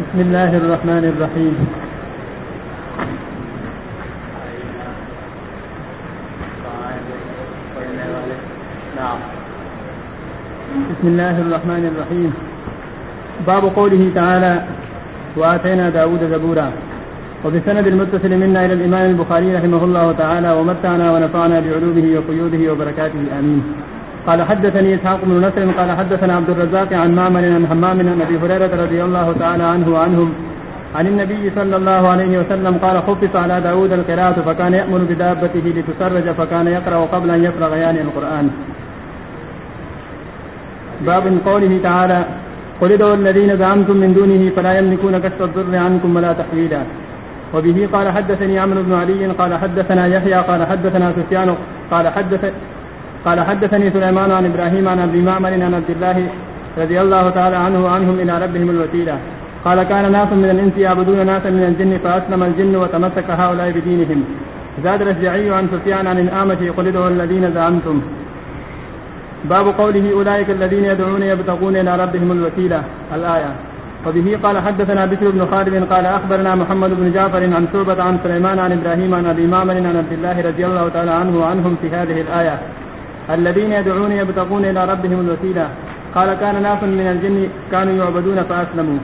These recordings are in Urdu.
بسم الله الرحمن الرحيم. بسم الله الرحمن الرحيم. باب قوله تعالى وآتينا داود زبورا. وبسند المتصل منا إلى الإمام البخاري رحمه الله تعالى ومتعنا ونفعنا بعلومه وقيوده وبركاته آمين. قال حدثني إسحاق بن نصر قال حدثنا عبد الرزاق عن معمر عن حمام عن أبي هريرة رضي الله تعالى عنه وعنهم عن النبي صلى الله عليه وسلم قال خفف على داود القراءة فكان يأمر بدابته لتسرج فكان يقرأ قبل أن يفرغ يعني القرآن. باب قوله تعالى قل ادعوا الذين زعمتم من دونه فلا يملكون كشف الضر عنكم ولا تحويلا. وبه قال حدثني عمرو بن علي قال حدثنا يحيى قال حدثنا سفيان قال حدثني سليمان عن إبراهيم عن أبي معمر عن عبد الله رضي الله تعالى عنه وعنهم إلى ربهم الوسيلة قال كان ناس من الإنس يعبدون ناسا من الجن فأسلم الجن وتمسك هؤلاء بدينهم. زاد الأشجعي عن سفيان عن الأعمش قل ادعوا الذين زعمتم. باب قوله أولئك الذين يدعون يبتغون إلى ربهم الوسيلة الآية. وبه قال حدثنا بشر بن خالد قال أخبرنا محمد بن جعفر عن شعبة عن سليمان عن إبراهيم عن أبي معمر عن عبد الله رضي الله تعالى عنه وعنهم في هذه الآية الذين يدعون يبتغون إلى ربهم الوسيلة قال كان ناس من الجن كانوا يعبدون فأسلموا.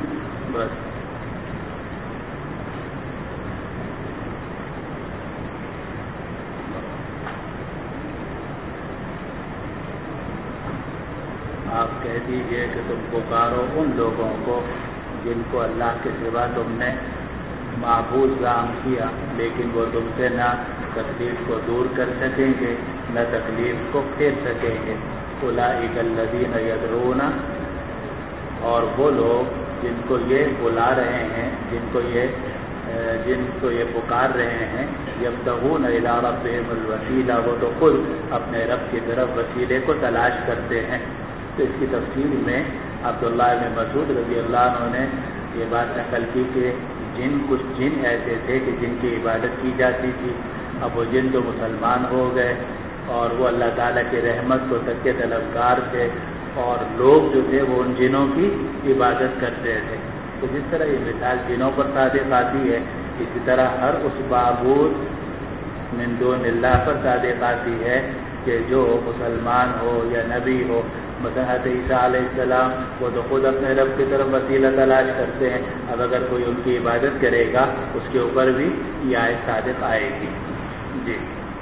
آپ کہہ دیجئے کہ تم پکارو ان لوگوں کو جن کو اللہ کے سوا تم نے معبود ظاہر کیا لیکن وہ تم سے نہ تکلیف کو دور کر سکیں گے نہ تکلیف کو پھیر سکیں گے. اولئک الذین یدعون اور وہ لوگ جن کو یہ بلا رہے ہیں جن کو یہ پکار رہے ہیں یبتغون الی ربہم الوسیلہ وہ تو خود اپنے رب کی طرف وسیلے کو تلاش کرتے ہیں. تو اس کی تفصیل میں عبداللہ بن مسعود رضی اللہ عنہ نے یہ بات نقل کی کہ کچھ جن ایسے تھے کہ جن کی عبادت کی جاتی تھی. اب وہ جن تو مسلمان ہو گئے اور وہ اللہ تعالیٰ کی رحمت کو تک کے طلبگار تھے اور لوگ جو تھے وہ ان جنوں کی عبادت کرتے تھے. تو جس طرح یہ مثال جنوں پر صادق آتی ہے اسی طرح ہر اس معبود من دون اللہ پر صادق آتی ہے کہ جو مسلمان ہو یا نبی ہو. مثلا حضرت عیسیٰ علیہ السلام وہ تو خود اپنے رب کی طرف وسیلہ تلاش کرتے ہیں. اب اگر کوئی ان کی عبادت کرے گا اس کے اوپر بھی یہ آیت صادق آئے گی. جی.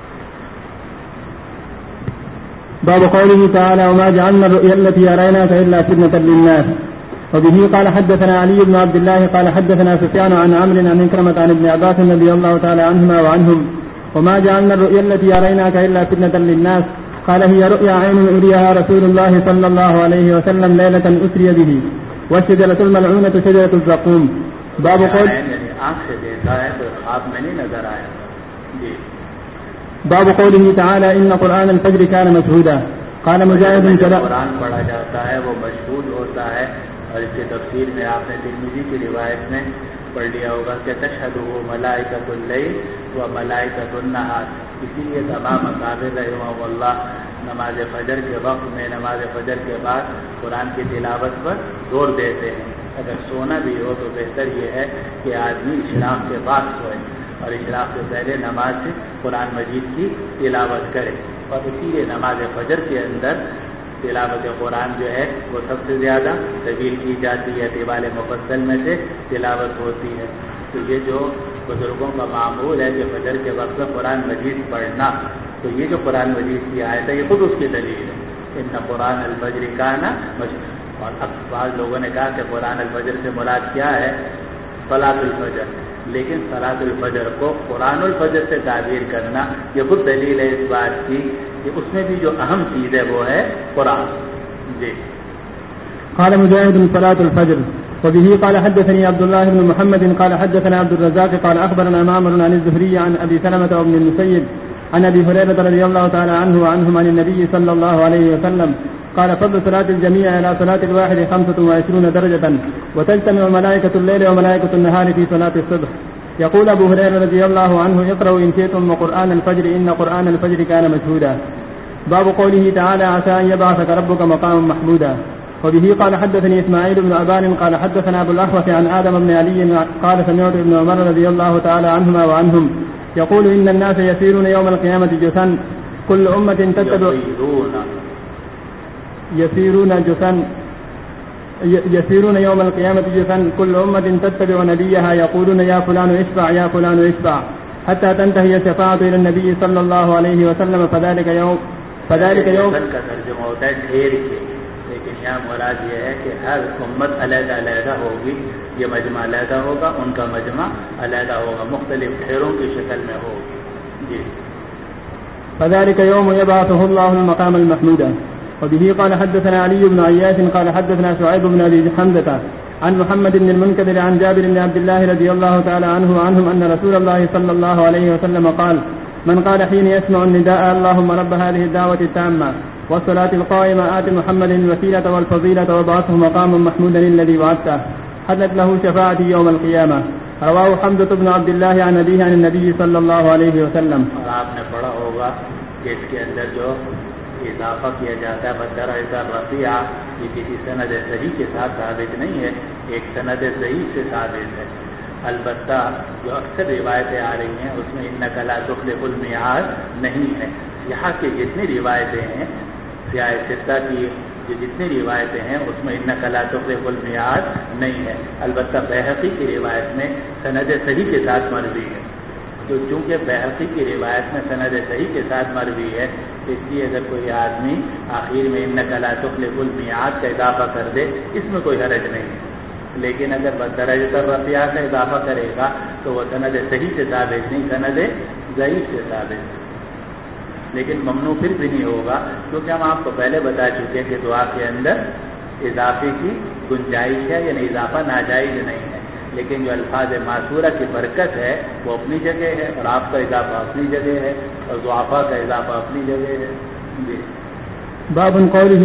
باب قوله تعالى وما جعلنا الرؤيا التي أريناك إلا فتنة للناس. وبه قال حدثنا علي بن عبد الله قال حدثنا سفيان عن عمرو عن إكرمة عن ابن عباس رضي الله تعالى عنهما وعنهم وما جعلنا الرؤيا التي أريناك إلا فتنة للناس قال هي رؤيا عين أريها رسول الله صلى الله عليه وسلم ليلة أسري به والشجرة الملعونة شجرة الزقوم. باب قول آنکھ سے دیکھا ہے تو خواب میں نہیں نظر آیا. جی. باب قوله تعالى إن قرآن الفجر كان مشهودا. قال مجاهد قرآن پڑھا جاتا ہے وہ مشہود ہوتا ہے اور اس کی تفسیر میں آپ نے ترمذی کی روایت میں پڑھ لیا ہوگا کہ تشہدہ ملائکۃ اللیل و ملائکۃ النہار. اسی لیے تمام اکابر رحمہم اللہ نماز فجر کے وقت میں نماز فجر کے بعد قرآن کی تلاوت پر زور دیتے ہیں. اگر سونا بھی ہو تو بہتر یہ ہے کہ آدمی اشراق کے بعد سوئے اور اشراق سے پہلے نماز سے قرآن مجید کی تلاوت کرے. اور اسی لیے نماز فجر کے اندر تلاوت قرآن جو ہے وہ سب سے زیادہ طویل کی جاتی ہے. طوال مفصل میں سے تلاوت ہوتی ہے. تو یہ جو بزرگوں کا معمول ہے کہ فجر کے وقت میں قرآن مجید پڑھنا تو یہ جو قرآن مجید کی آیت ہے یہ خود اس کی دلیل ہے. ان قرآن الفجر کان مشہود. اور اب بعض لوگوں نے کہا کہ قرآن الفجر سے مراد کیا ہے صلاۃ الفجر. لیکن صلاۃ الفجر کو قرآن الفجر سے تعبیر کرنا یہ خود دلیل ہے اس بات کی کہ اس میں بھی جو اہم چیز ہے وہ ہے قرآن. جی. قال مجاهد صلاة الفجر. وبه قال حدثني عبد الله بن محمد قال حدثنا عبد الرزاق قال أخبرنا معمر عن الزهري عن أبي سلمة وابن المسيب عن أبي هريرة رضي الله تعالى عنه وعنهم عن النبي صلى الله عليه وسلم قال فضل صلاة الجميع على صلاة الواحد 25 درجة وتجتمع ملائكة الليل وملائكة النهار في صلاة الصبح. يقول أبو هريرة رضي الله عنه اقرأوا إن شئتم وقرآن الفجر إن قرآن الفجر كان مشهودا. باب قوله تعالى عسى أن يبعثك ربك مقاما محمودا. وبه قال حدثني إسماعيل بن أبان قال حدثنا أبو الأحوص عن آدم بن علي قال سمعت ابن عمر رضي الله تعالى عنهما وعنهم يقول إن الناس يسيرون يوم القيامة جثا كل أمة تتبع يسيرون يوم القيامة جثا كل أمة تتبع نبيها يقولون يا فلان اشفع يا فلان اشفع حتى تنتهي الشفاعة إلى النبي صلى الله عليه وسلم فذلك يوم کا ترجمہ ہوتا ہے ڈھیر کے، لیکن یہاں مراد یہ ہے کہ ہر امت علیحدہ علیحدہ ہوگی، یہ مجمع علیحدہ ہوگا، ان کا مجمع علیحدہ ہوگا، مختلف ڈھیروں کی شکل میں ہوگی. جی. فذلك يوم يبعثه الله المقام المحمود. وبه قال حدثنا علي بن عياش قال حدثنا شعيب بن أبي حمزة عن محمد بن المنكدر عن جابر بن عبد الله رضي الله تعالى عنه وعنهم أن رسول الله صلى الله عليه وسلم قال من قال حين يسمع النداء اللهم رب هذه الدعوة التامة والصلاة القائمة آت محمد الوسيلة والفضيلة وابعثه مقاما محمودا الذي وعدته حلت له شفاعتي يوم القيامة. رواه حمزة بن عبد الله عن أبيه عن النبي صلى الله عليه وسلم. اور آپ نے پڑھا ہوگا کہ اس کے اندر جو اضافہ کیا جاتا ہے بدرجہ رفیع، یہ کسی سند صحیح کے ساتھ ثابت نہیں ہے، ایک سند صحیح سے ثابت ہے. البتہ جو اکثر روایتیں آ رہی ہیں اس میں انک لا تخلف المیعاد نہیں ہے. یہاں کی جتنی روایتیں ہیں سیاہ ستہ کی جو جتنی روایتیں ہیں اس میں انک لا تخلف المیعاد نہیں ہے. البتہ بیہقی کی روایت میں سند صحیح کے ساتھ مروی ہے. تو چونکہ بیہقی کی روایت میں سند صحیح کے ساتھ مروی ہے، اس لیے اگر کوئی آدمی آخر میں انک لا تخلف المیعاد کا اضافہ کر دے اس میں کوئی حرج نہیں ہے. لیکن اگر بدرجہ رفیع کا اضافہ کرے گا تو وہ سند صحیح سے ثابت نہیں، سند ضعیف سے ثابت. لیکن ممنوع پھر بھی نہیں ہوگا، کیونکہ ہم آپ کو پہلے بتا چکے کہ دعا کے اندر اضافے کی گنجائش ہے، یعنی اضافہ ناجائز نہیں ہے. لیکن جو الفاظ معصورہ کی برکت ہے وہ اپنی جگہ ہے، اور آپ کا اضافہ اپنی جگہ ہے، اور ضعفاء کا اضافہ اپنی جگہ ہے. جی. باب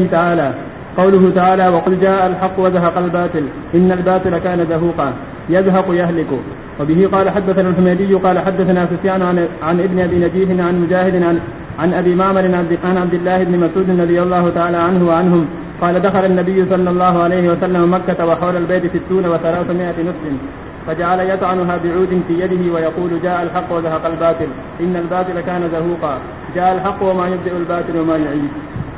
قوله تعالى وقل جاء الحق وزهق الباطل إن الباطل كان زهوقا يزهق يهلك. وبه قال حدثنا الحميدي قال حدثنا سفيان عن ابن أبي نجيح عن مجاهد عن أبي معمر عن عبد الله بن مسعود رضي الله تعالى عنه وعنهم قال دخل النبي صلى الله عليه وسلم مكة وحول البيت 60 و300 نفس فجعل يطعنها بعود في يده ويقول جاء الحق وزهق الباطل إن الباطل كان زهوقا جاء الحق وما يبدئ الباطل وما يعيد.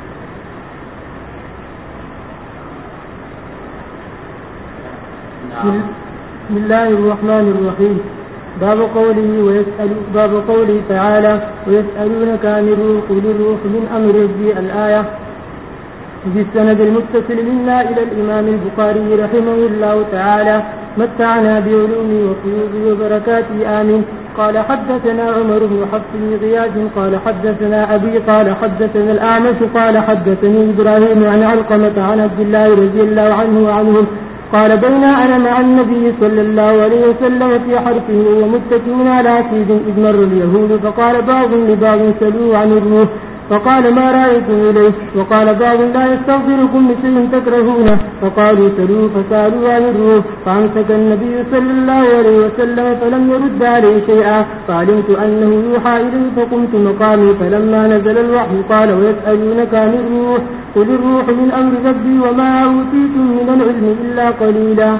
بسم الله الرحمن الرحيم. باب قوله تعالى ويسألونك عن الروح قل الروح من أمر ربي الآية. بالسند المتصل منا إلى الإمام البخاري رحمه الله تعالى متعنا بعلومه وفيوضه وبركاته آمين. قال حدثنا عمر بن حفص بن غياث قال حدثنا أبي قال حدثنا الأعمش قال حدثني إبراهيم عن علقمة عن عبد الله رضي الله عنه وعنهم قال بينا أنا مع النبي صلى الله عليه وسلم في حرفه ومتكئ على عتيد إذ مر اليهود فقال بعض لبعض سلوا عن الروح فقال ما رأيكم إليه وقال بعض لا يستغفركم بشيء تكرهونه فقالوا سلوا فسألوا عن الروح فأمسك النبي صلى الله عليه وسلم فلم يرد عليه شيئا فعلمت أنه يوحى إليه فقمت مقامي فلما نزل الوحي قال ويسألونك عن الروح قل الروح من أمر ربي وما أوتيتم من العلم إلا قليلا.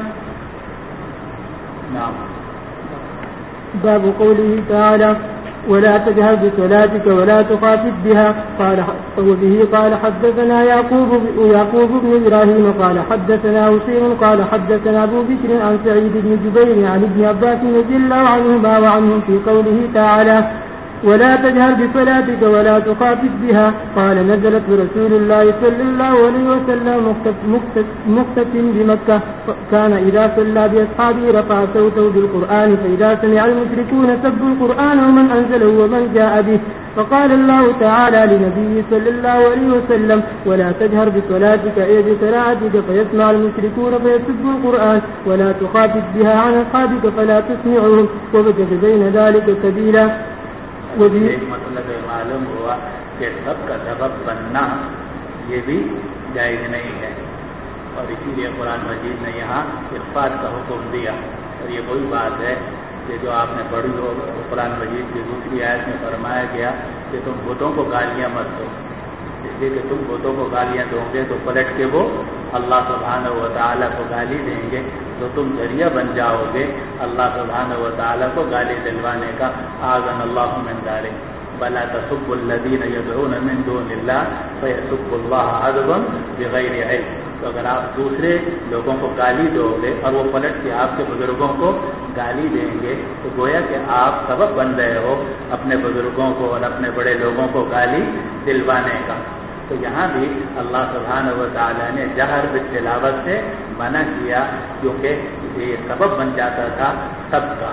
باب قوله تعالى ولا تجهر بصلاتك ولا تخافت بها. وبه قال حدثنا يعقوب بن إبراهيم قال حدثنا حسين قال حدثنا أبو بكر عن سعيد بن جبير عن ابن عباس رضي الله عنهما وعنهم في قوله تعالى ولا تجهر بصلاتك ولا تخافت بها. قال نزلت رسول الله صلى الله عليه وسلم مقتسم بمكة كان إذا صلى بأصحابه رفع صوته بالقرآن فإذا سمع المشركون سبوا القرآن ومن أنزله ومن جاء به. فقال الله تعالى لنبيه صلى الله عليه وسلم ولا تجهر بصلاتك أي بقراءتك فيسمع المشركون فيسبوا القرآن ولا تخافت بها عن أصحابك فلا تسمعهم وبجد بين ذلك سبيلا. ایک مطلب معلوم ہوا کہ سب کا سبب بننا یہ بھی جائز نہیں ہے، اور اسی لیے قرآن مجید نے یہاں اخفاء کا حکم دیا. اور یہ وہی بات ہے کہ جو آپ نے پڑھی ہو قرآن مجید کی دوسری آیت میں فرمایا گیا کہ تم بتوں کو گالیاں مت دو، اس لیے کہ تم بتوں کو گالیاں دو گے تو پلٹ کے وہ اللہ سبحانہ و تعالیٰ کو گالی دیں گے تو تم ذریعہ بن جاؤ گے اللہ سبحانہ و تعالیٰ کو گالی دلوانے کا. اعاذنا اللہ من ذلک. بلا تسبوا الذین یدعون من دون اللہ فیسبوا اللہ عدوا بغیر علم. تو اگر آپ دوسرے لوگوں کو گالی دو گے اور وہ پلٹ کے آپ کے بزرگوں کو گالی دیں گے تو گویا کہ آپ سبب بن رہے ہو اپنے بزرگوں کو اور اپنے بڑے لوگوں کو گالی دلوانے کا. تو یہاں بھی اللہ سبحانہ و تعالیٰ نے جہر بالتلاوت سے منع کیا کیونکہ یہ سبب بن جاتا تھا سب کا.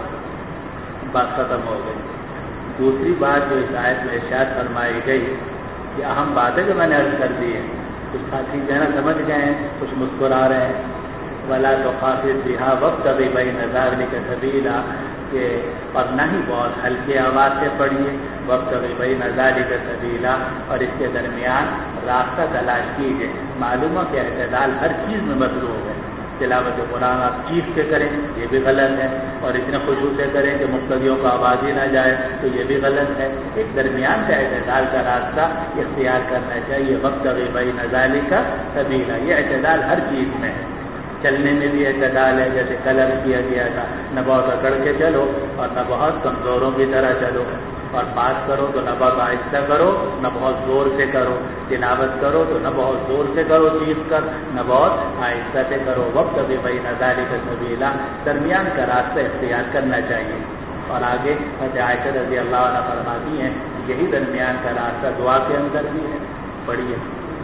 بات ختم ہو گئی. دوسری بات جو اس آیت میں ارشاد فرمائی گئی کہ اہم بات ہے جو میں نے عرض کر دی ہے. کچھ ساتھی جو ہے نا سمجھ گئے ہیں, کچھ مسکرا رہے ہیں. ولا تخافت بها وابتغ بین ذلک سبیلا, کہ اور نہ ہی بہت ہلکی آواز سے پڑھیے وابتغ بین ذلک سبیلا, اور اس کے درمیان راستہ تلاش کیجیے. معلوم ہے کہ اعتدال ہر چیز میں مطلوب ہے. تلاوت قرآن آپ چیخ کے کریں یہ بھی غلط ہے, اور اتنے خشوع سے کریں کہ مقتدیوں کا آواز ہی نہ جائے تو یہ بھی غلط ہے. ایک درمیان کا اعتدال کا راستہ اختیار کرنا چاہیے. وابتغ بین ذلک سبیلا, یہ اعتدال ہر چیز میں ہے. چلنے میں بھی اعتدال ہے, جیسے کلر کیا گیا تھا, نہ بہت اکڑ کے چلو اور نہ بہت کمزوروں کی طرح چلو. اور بات کرو تو نہ بہت آہستہ کرو نہ بہت زور سے کرو. تلاوت کرو تو نہ بہت زور سے کرو چیخ کر, نہ بہت آہستہ سے کرو. وابتغ بین ذلک سبیلا, درمیان کا راستہ اختیار کرنا چاہیے. اور آگے حضرت عائشہ رضی اللہ عنہ فرماتی ہیں یہی درمیان کا راستہ دعا کے اندر بھی ہے. پڑھیے.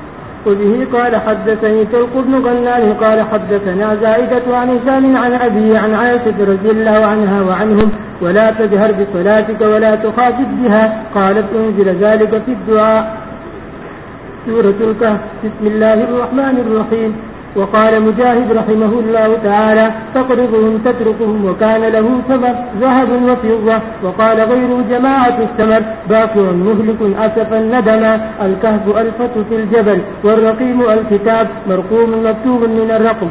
وبه قال حدثني طلق بن غنان قال حدثنا زائدة عن هشام عن أبي عن عائشة رضي الله عنها وعنهم ولا تجهر بصلاتك ولا تخافت بها قالت انزل ذلك في الدعاء. سورة الكهف. بسم الله الرحمن الرحيم. وقال مجاهد رحمه الله تعالى تقرضهم تتركهم وكان له ثمر ذهب وفضة. وقال غير جماعة الثمر باقع مهلك أسفا ندما. الكهف ألفة في الجبل والرقيم الكتاب مرقوم مكتوب من الرقم.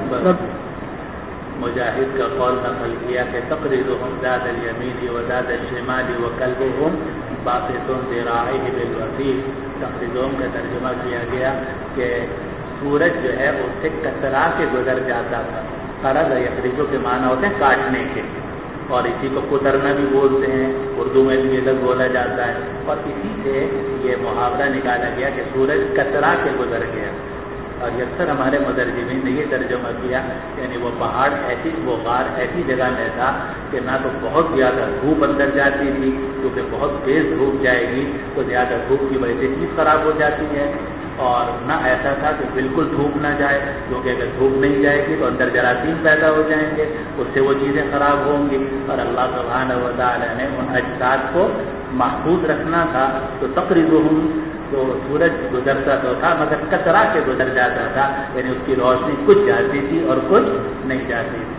مجاہد کا قول نقل کیا کہ تقرضهم ذات الیمین وذات الشمال وکلبهم باسط ذراعیه بالوسیل. تقرضهم کا ترجمہ کیا گیا کہ سورج جو ہے اس سے کترا کے گزر جاتا تھا. قرض یقرض کے معنی ہوتے ہیں کاٹنے کے, اور اسی کو کترنا بھی بولتے ہیں, اردو میں بھی یہ لفظ بولا جاتا ہے. اور اسی سے یہ محاورہ نکالا گیا کہ سورج کترا کے گزر گیا. اور اکثر ہمارے مترجمین نے یہ ترجمہ کیا یعنی وہ پہاڑ ایسی, وہ غار ایسی جگہ میں تھا کہ نہ تو بہت زیادہ دھوپ اندر جاتی تھی کیونکہ بہت تیز دھوپ جائے گی تو زیادہ دھوپ کی وجہ سے چیز خراب ہو جاتی ہے, اور نہ ایسا تھا کہ بالکل دھوپ نہ جائے کیونکہ اگر دھوپ نہیں جائے گی تو اندر جراثیم پیدا ہو جائیں گے, اس سے وہ چیزیں خراب ہوں گی. اور اللہ سبحانہ و تعالیٰ نے ان اجساد کو محفوظ رکھنا تھا. تو تقریباً تو سورج گزرتا تو تھا مگر کترا کے گزر جاتا تھا, یعنی اس کی روشنی کچھ جاتی تھی اور کچھ نہیں جاتی تھی.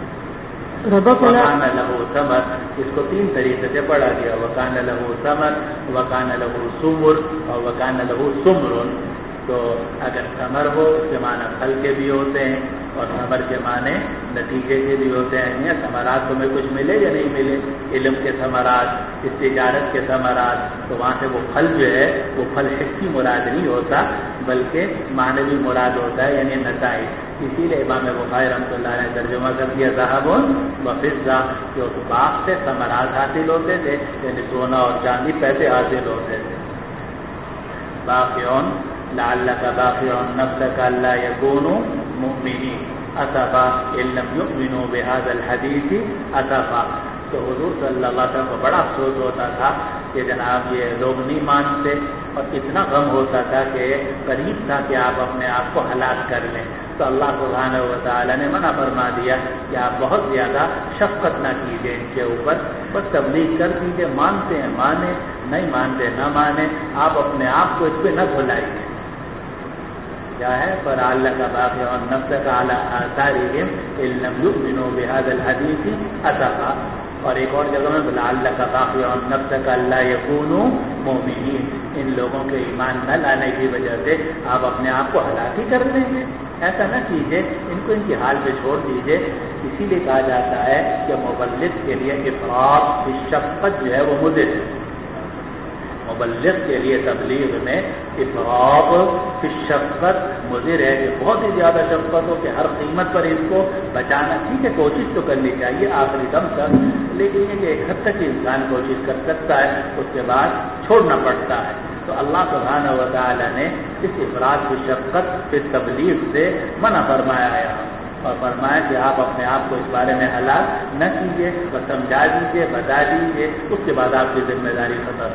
وَكَانَ لَهُ ثَمَرٌ, اس کو تین طریقے سے پڑھا گیا. وَكَانَ لَهُ ثَمَرٌ, وَكَانَ لَهُ ثُمُرٌ, اور وَكَانَ لَهُ ثُمْرٌ. تو اگر ثمر ہو اس کے معنی پھل کے بھی ہوتے ہیں اور ثمر کے معنی نتیجے کے بھی ہوتے ہیں. یا ثمرات تمہیں کچھ ملے یا نہیں ملے, علم کے ثمرات, اس تجارت کے ثمرات, تو وہاں سے وہ پھل جو ہے وہ پھل حصی مراد نہیں ہوتا بلکہ معنوی مراد ہوتا ہے, یعنی نتائج. اسی لیے امام بخاری رحمۃ اللہ نے ترجمہ کر دیا ذهب وفضہ, کہ اس باغ سے ثمرات حاصل ہوتے تھے یعنی سونا اور چاندی پیسے حاصل ہوتے تھے. باقیون لعلک باقع نفسک الا یکونوا مؤمنین اسفا ان لم یؤمنوا بهذا الحدیث اسفا. تو حضور صلی اللہ علیہ وسلم کو بڑا افسوس ہوتا تھا کہ جناب یہ لوگ نہیں مانتے, اور اتنا غم ہوتا تھا کہ قریب تھا کہ آپ اپنے آپ کو ہلاک کر لیں. تو اللہ سبحانہ و تعالیٰ نے منع فرما دیا کہ آپ بہت زیادہ شفقت نہ کیجیے ان کے اوپر, بس تبلیغ کر دیجیے, مانتے ہیں مانیں, نہیں مانتے نہ مانیں, آپ اپنے آپ کو اس پہ نہ بھلائیے. کیا ہے پر اللہ کا باقی اور نفس کا آثارہم ان لم یؤمنوا بهذا الحدیث اسفا. اور ایک اور جگہ میں بلا اللہ کا باقی اور نفس کا اللہ یکونوا مؤمنین, ان لوگوں کے ایمان نہ لانے کی وجہ سے آپ اپنے آپ کو ہلاک ہی کر دیں گے. ایسا نہ کیجیے, ان کو ان کی حال پہ چھوڑ دیجیے. اسی لیے کہا جاتا ہے کہ مبلغ کے لیے افراط کی شفقت جو ہے وہ مضر ہے. مبلغ کے لیے تبلیغ میں افراط فی شفقت مضر ہے کہ بہت ہی زیادہ شفقت ہو کہ ہر قیمت پر اس کو بچانا. ٹھیک ہے کوشش تو کرنی چاہیے آخری دم تک, لیکن یہ کہ ایک حد تک انسان کوشش کر سکتا ہے, اس کے بعد چھوڑنا پڑتا ہے. تو اللہ سبحانہ و تعالی نے اس افراط کی شفقت کی تبلیغ سے منع فرمایا ہے اور فرمایا کہ آپ اپنے آپ کو اس بارے میں ہلاک نہ کیجیے, بس سمجھا دیجیے, بتا دیجیے, اس کے بعد آپ کی ذمہ داری ختم.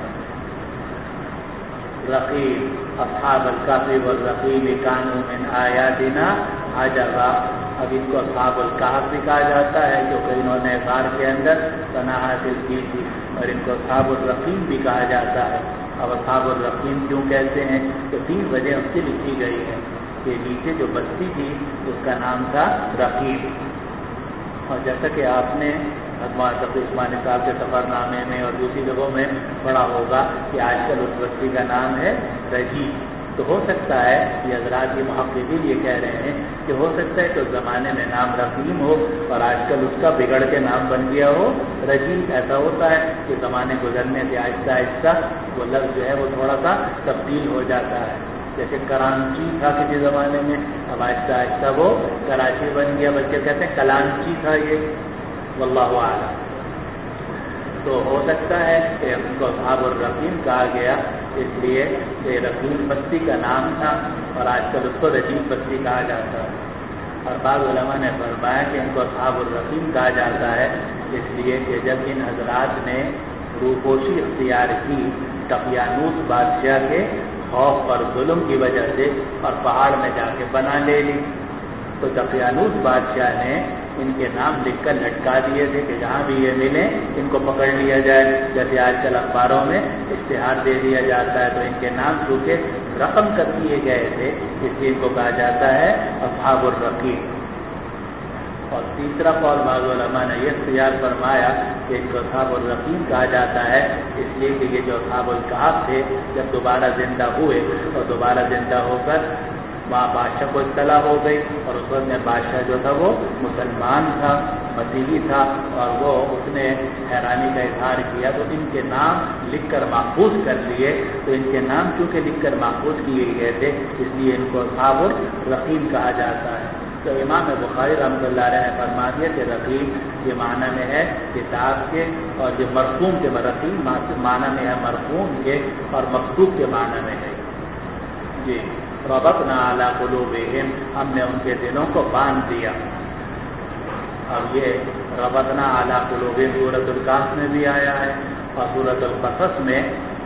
رقیب اصحاب الکہف والرقیب کانوا من آیاتنا عجبا. اب ان کو اصحاب الکہف بھی کہا جاتا ہے کیونکہ انہوں نے غار کے اندر پناہ حاصل کی تھی, اور ان کو اصحاب الرقیم بھی کہا جاتا ہے. اب اصحاب الرقیم کیوں کہتے ہیں تو 3 وجہ اس کی لکھی گئی ہے کہ نیچے جو بستی تھی اس کا نام تھا رقیب, اور جیسا کہ آپ نے تقی عثمانی صاحب کے سفر نامے میں اور دوسری جگہوں میں پڑھا ہوگا کہ آج کل اس بستی کا نام ہے رجی. تو ہو سکتا ہے یہ حضرات یہ محققین یہ کہہ رہے ہیں کہ ہو سکتا ہے کہ اس زمانے میں نام رقیم ہو اور آج کل اس کا بگڑ کے نام بن گیا ہو رجیم. ایسا ہوتا ہے کہ زمانے گزرنے سے آہستہ آہستہ وہ لفظ جو ہے وہ تھوڑا سا تبدیل ہو جاتا ہے. جیسے کرانچی تھا کسی زمانے میں, اب آہستہ آہستہ وہ کراچی بن گیا, بلکہ کہتے ہیں کلانچی تھا یہ, واللہ اعلم. تو ہو سکتا ہے کہ ان کو اصحاب الرقیم کہا گیا اس لیے کہ رقیم بستی کا نام تھا اور آج کل اس کو رجیم بستی کہا جاتا ہے. اور بعض علماء نے فرمایا کہ ان کو اصحاب الرقیم کہا جاتا ہے اس لیے کہ جب ان حضرات نے روپوشی اختیار کی دقیانوس بادشاہ کے خوف اور ظلم کی وجہ سے اور پہاڑ میں جا کے بنا لے لی, تو دقیانوس بادشاہ نے ان کے نام لکھ کر لٹکا دیے تھے کہ جہاں بھی یہ ملیں ان کو پکڑ لیا جائے. جیسے آج کل اخباروں میں اشتہار دے دیا جاتا ہے, تو ان کے نام چونکہ رقم کر دیے گئے تھے اس لیے ان کو کہا جاتا ہے اصحاب الرقیم. اور تیسرا قول بعض علماء نے یہ اختیار فرمایا کہ ان کو اصحاب الرقیم کہا جاتا ہے اس لیے کہ یہ جو اصحاب الکہف تھے جب دوبارہ زندہ ہوئے اور دوبارہ زندہ ہو کر وہاں بادشاہ کو اطلاع ہو گئی, اور اس وقت میں بادشاہ جو تھا وہ مسلمان تھا, مسیحی تھا, اور وہ اس نے حیرانی کا اظہار کیا تو ان کے نام لکھ کر محفوظ کر لیے. تو ان کے نام چونکہ لکھ کر محفوظ کیے گئے تھے اس لیے ان کو اصحاب الرقیم کہا جاتا ہے. تو امام بخاری رحمۃ اللہ علیہ نے فرما دیا کہ رقیم یہ معنی میں ہے کتاب کے, اور یہ مرقوم کے رقیم معنی میں ہے مرقوم کے, اور مکتوب کے معنی میں ہے. جی ربطنا علی قلوبہم, ہم نے ان کے دلوں کو باندھ دیا. اب یہ ربطنا علی قلوبہم سورۃ الکہف میں بھی آیا ہے, اور سورۃ القصص میں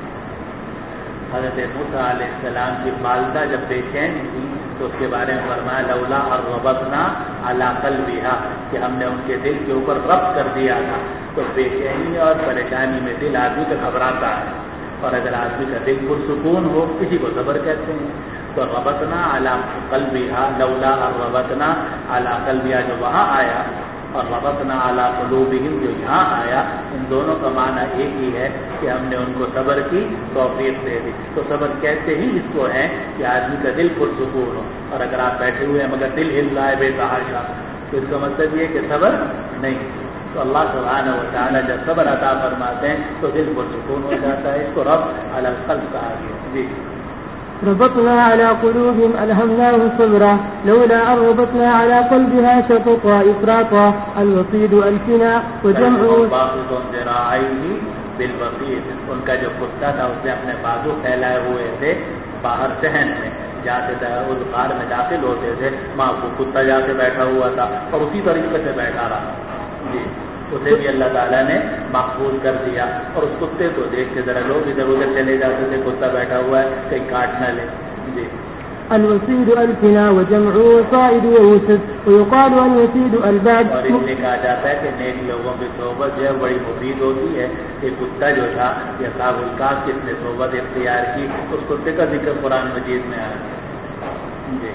حضرت موسیٰ علیہ السلام کی والدہ جب بے چین تھی تو اس کے بارے میں فرمایا لولا ربطنا علی قلبہا, کہ ہم نے ان کے دل کے اوپر ربط کر دیا تھا. تو بے چینی اور پریشانی میں دل آدمی کا گھبراتا ہے, اور اگر آدمی کا دل پرسکون ہو کسی کو صبر کہتے ہیں. تو ربطنا علی قلبہا, لولا ربطنا علی قلبہا جو وہاں آیا اور ربطنا علی قلوبہم جو یہاں آیا, ان دونوں کا معنی ایک ہی ہے کہ ہم نے ان کو صبر کی توفیق دے دی. تو صبر کہتے ہی اس کو ہے کہ آدمی کا دل پرسکون ہو, اور اگر آپ بیٹھے ہوئے ہیں مگر دل ہل رہا ہے بے تحاشا تو اس کا مطلب یہ کہ صبر نہیں. تو اللہ سبحانہ و تعالیٰ جب صبر عطا فرماتے ہیں تو دل پرسکون ہو جاتا ہے. اس کو ربط علی القلب کہا گیا. جی ربطنا على قلوبهم ألهمناهم صبرا لولا أن ربطنا على قلبها شفقا إفراطا الوصيد ألفنا وجمع باقص ذراعيه بالوصيد. ان کا جو کتا تھا اس نے اپنے بازو پھیلائے ہوئے تھے باہر صحن میں جاتے تھے, اس غار میں داخل ہوتے تھے, وہاں کو کتا جا کے بیٹھا ہوا تھا اور اسی طریقے سے بیٹھا رہا. جی اسے بھی اللہ تعالیٰ نے محفوظ کر دیا, اور اس کتے کو دیکھ کے ذرا لوگ ادھر ادھر چلے جاتے تھے, کتا بیٹھا ہوا ہے کہیں کاٹ نہ لے. جی الوسيد ألفنا وجمع وصائد ووسد ويقال الوسيد الباب. اور اس لیے کہا جاتا ہے کہ نیک لوگوں کی صحبت جو ہے بڑی مفید ہوتی ہے. یہ کتا جو تھا یہ اصحاب الکہف جس نے صحبت اختیار کی اس کتے کا ذکر قرآن مجید میں آیا. جی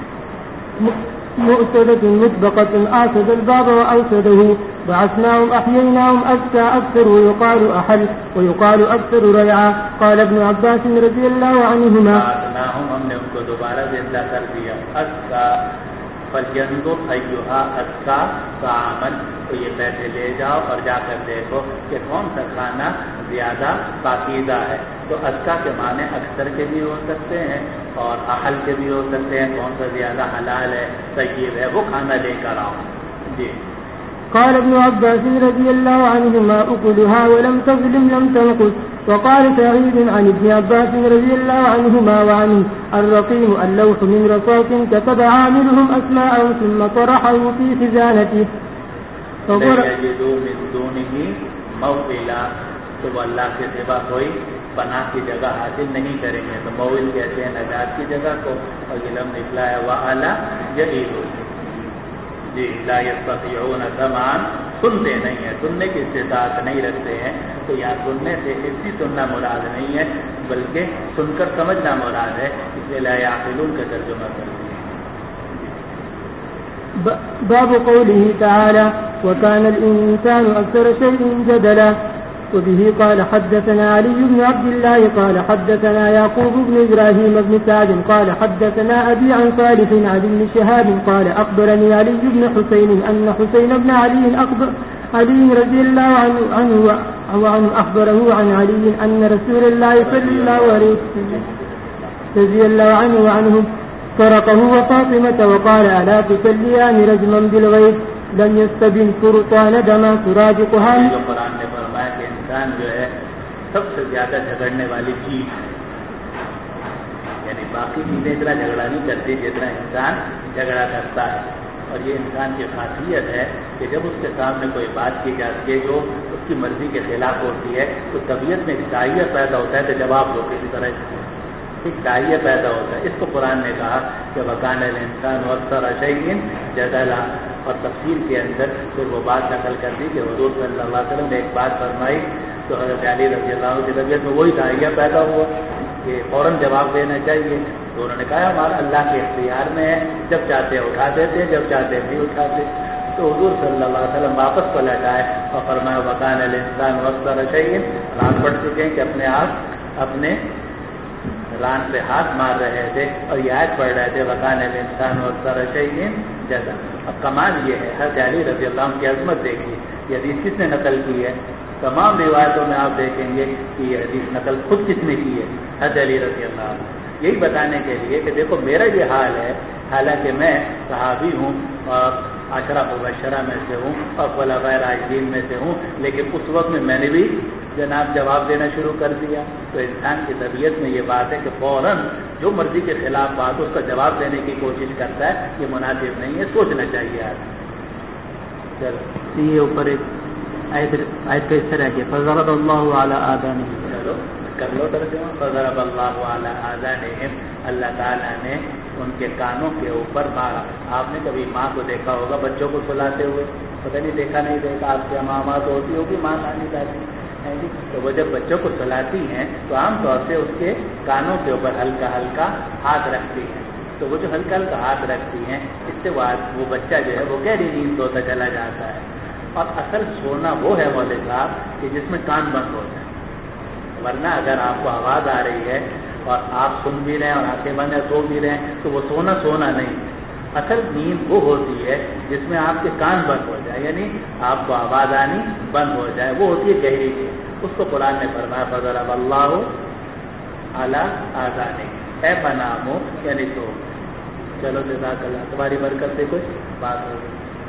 مؤسدة مسبقة آسد الباب وأوسده بعثناهم أحييناهم أزكى أكثر ويقال أحل ويقال أكثر ريعا. قال ابن عباس رضي الله عنهما بعثناهم, ہم نے ان کو دوبارہ زندہ کر دیا, أزكى فَلْيَنْظُرْ أَيُّهَا أَزْكَىٰ طَعَامًا، تو یہ پیسے لے جاؤ اور جا کر دیکھو کہ کون سا کھانا زیادہ پاکیزہ ہے۔ تو ازکا کے معنی اکثر کے بھی ہو سکتے ہیں اور احل کے بھی ہو سکتے ہیں، کون سا زیادہ حلال ہے، طیب ہے، وہ کھانا لے کر آؤ۔ جی۔ قال ابن عباس رضي الله عنهما أكلها ولم تظلم لم تنقص. وقال سعيد عن ابن عباس رضي الله عنهما وعنه الرقيم اللوح من رصاص كتب عاملهم أسماءهم ثم طرحه في خزانته. لن يجدوا من دونه موئلا، تو اللہ کے سوا کوئی پناہ کی جگہ حاصل نہیں کریں گے، تو موئل کہتے ہیں نجات کی جگہ کو، اور علم نکلا ہے وَعَلَى يَعِيدُ، جی لا يستطيعون سمعا، سنتے نہیں ہیں، سننے کی استطاعت نہیں رکھتے ہیں، تو یہاں سننے سے اسی سننا مراد نہیں ہے بلکہ سن کر سمجھنا مراد ہے، اس لیے لا يعقلون کا ترجمہ کرتے ہیں۔ باب قوله تعالى وكان الإنسان أكثر شيء جدلا. وبه قال حدثنا علي بن عبد الله قال حدثنا يعقوب بن إبراهيم بن سعد قال حدثنا أبي عن صالح عن ابن شهاب قال أخبرني علي بن حسين أن حسين بن علي رضي الله عنه أخبره عن علي أن رسول الله صلى الله عليه وسلم رضي الله عنه وعنه سرقه وفاطمة وقال ألا تسليان رجما بالغيب لم يستبن فرطان دما تراجقها. قرآن نے فرمایا کہ انسان جو ہے سب سے زیادہ جھگڑنے والی چیز، یعنی باقی چیزیں اتنا جھگڑا نہیں کرتی جتنا انسان جھگڑا کرتا ہے، اور یہ انسان کی خاصیت ہے کہ جب اس کے سامنے کوئی بات کی جاتی ہے جو اس کی مرضی کے خلاف ہوتی ہے تو طبیعت میں ایک داعیہ پیدا ہوتا ہے کہ جواب دو کسی طرح، ایک داعیہ پیدا ہوتا ہے۔ اس کو قرآن نے کہا کہ وَكَانَ الْإِنسَانُ أَكْثَرَ شَيْءٍ جَدَلًا، اور تفسیر کے اندر پھر وہ بات نقل کر دی کہ حضور صلی اللہ علیہ وسلم نے ایک بات فرمائی تو حضرت علی رضی اللہ عنہ کی طبیعت میں وہی داعیہ پیدا ہوا کہ فوراً جواب دینا چاہیے، تو انہوں نے کہا ہمارا اللہ کے اختیار میں ہے، جب چاہتے اٹھا دیتے، جب چاہتے نہیں اٹھاتے۔ تو حضور صلی اللہ علیہ وسلم واپس پلٹ آئے اور فرمایا وَكَانَ الْإِنسَانُ أَكْثَرَ شَيْءٍ، رات پڑھ چکے ہیں کہ اپنے آپ اپنے ران پہ ہاتھ مار رہے تھے اور یہ آیت پڑھ رہے تھے وَكَانَ الْإِنسَانُ أَكْثَرَ شَيْءٍ جَدَلًا۔ اب کمال یہ ہے حضرت علی رضی اللہ عنہ کی عظمت دیکھیے، یہ حدیث کس نے نقل کی ہے؟ تمام روایتوں میں آپ دیکھیں گے کہ یہ حدیث نقل خود کس نے کی ہے؟ حضرت علی رضی اللہ عنہ، یہی بتانے کے لیے کہ دیکھو میرا یہ حال ہے، حالانکہ میں صحابی ہوں اور عشرہ مبشرہ میں سے ہوں اور خلفائے راشدین میں سے ہوں، لیکن اس وقت میں نے بھی جناب جواب دینا شروع کر دیا۔ تو انسان کی طبیعت میں یہ بات ہے کہ فوراً جو مرضی کے خلاف بات اس کا جواب دینے کی کوشش کرتا ہے، یہ مناسب نہیں ہے، سوچنا چاہیے آدمی۔ چلو یہ اوپر ایک آیت کا اس طرح کیا فضرب اللہ علی آذانہم، چلو کر لو ترجمہ، فضرب اللہ علی آذانہم، اللہ تعالیٰ نے ان کے کانوں کے اوپر مارا۔ آپ نے کبھی ماں کو دیکھا ہوگا بچوں کو سلاتے ہوئے؟ پتہ نہیں دیکھا نہیں دیکھا، آپ کے ماں تو ہوتی ہوگی، ماں نانی دادی، تو وہ جب بچوں کو سلاتی ہیں تو عام طور سے اس کے کانوں کے اوپر ہلکا ہلکا ہاتھ رکھتی ہیں، تو وہ جو ہلکا ہلکا ہاتھ رکھتی ہیں اس سے وہ بچہ جو ہے وہ گہری نیند ہوتا چلا جاتا ہے۔ اور اصل سونا وہ ہے مولوی صاحب کہ جس میں کان بند ہو جائے، ورنہ اگر آپ کو آواز آ رہی ہے اور آپ سن بھی رہے ہیں اور آنکھیں بند ہیں سو بھی رہے ہیں تو وہ سونا نہیں۔ اصل نیند وہ ہوتی ہے جس میں آپ کے کان بند ہو جائے، یعنی آپ کو آواز آنی بند ہو جائے، وہ ہوتی ہے گہری نیند۔ اس کو قرآن نے فرمایا فضرب اللہ علی آذانہم، اے بنامو یعنی سو۔ چلو جزاک اللہ، تمہاری برکت سے کوئی بات ہوگی۔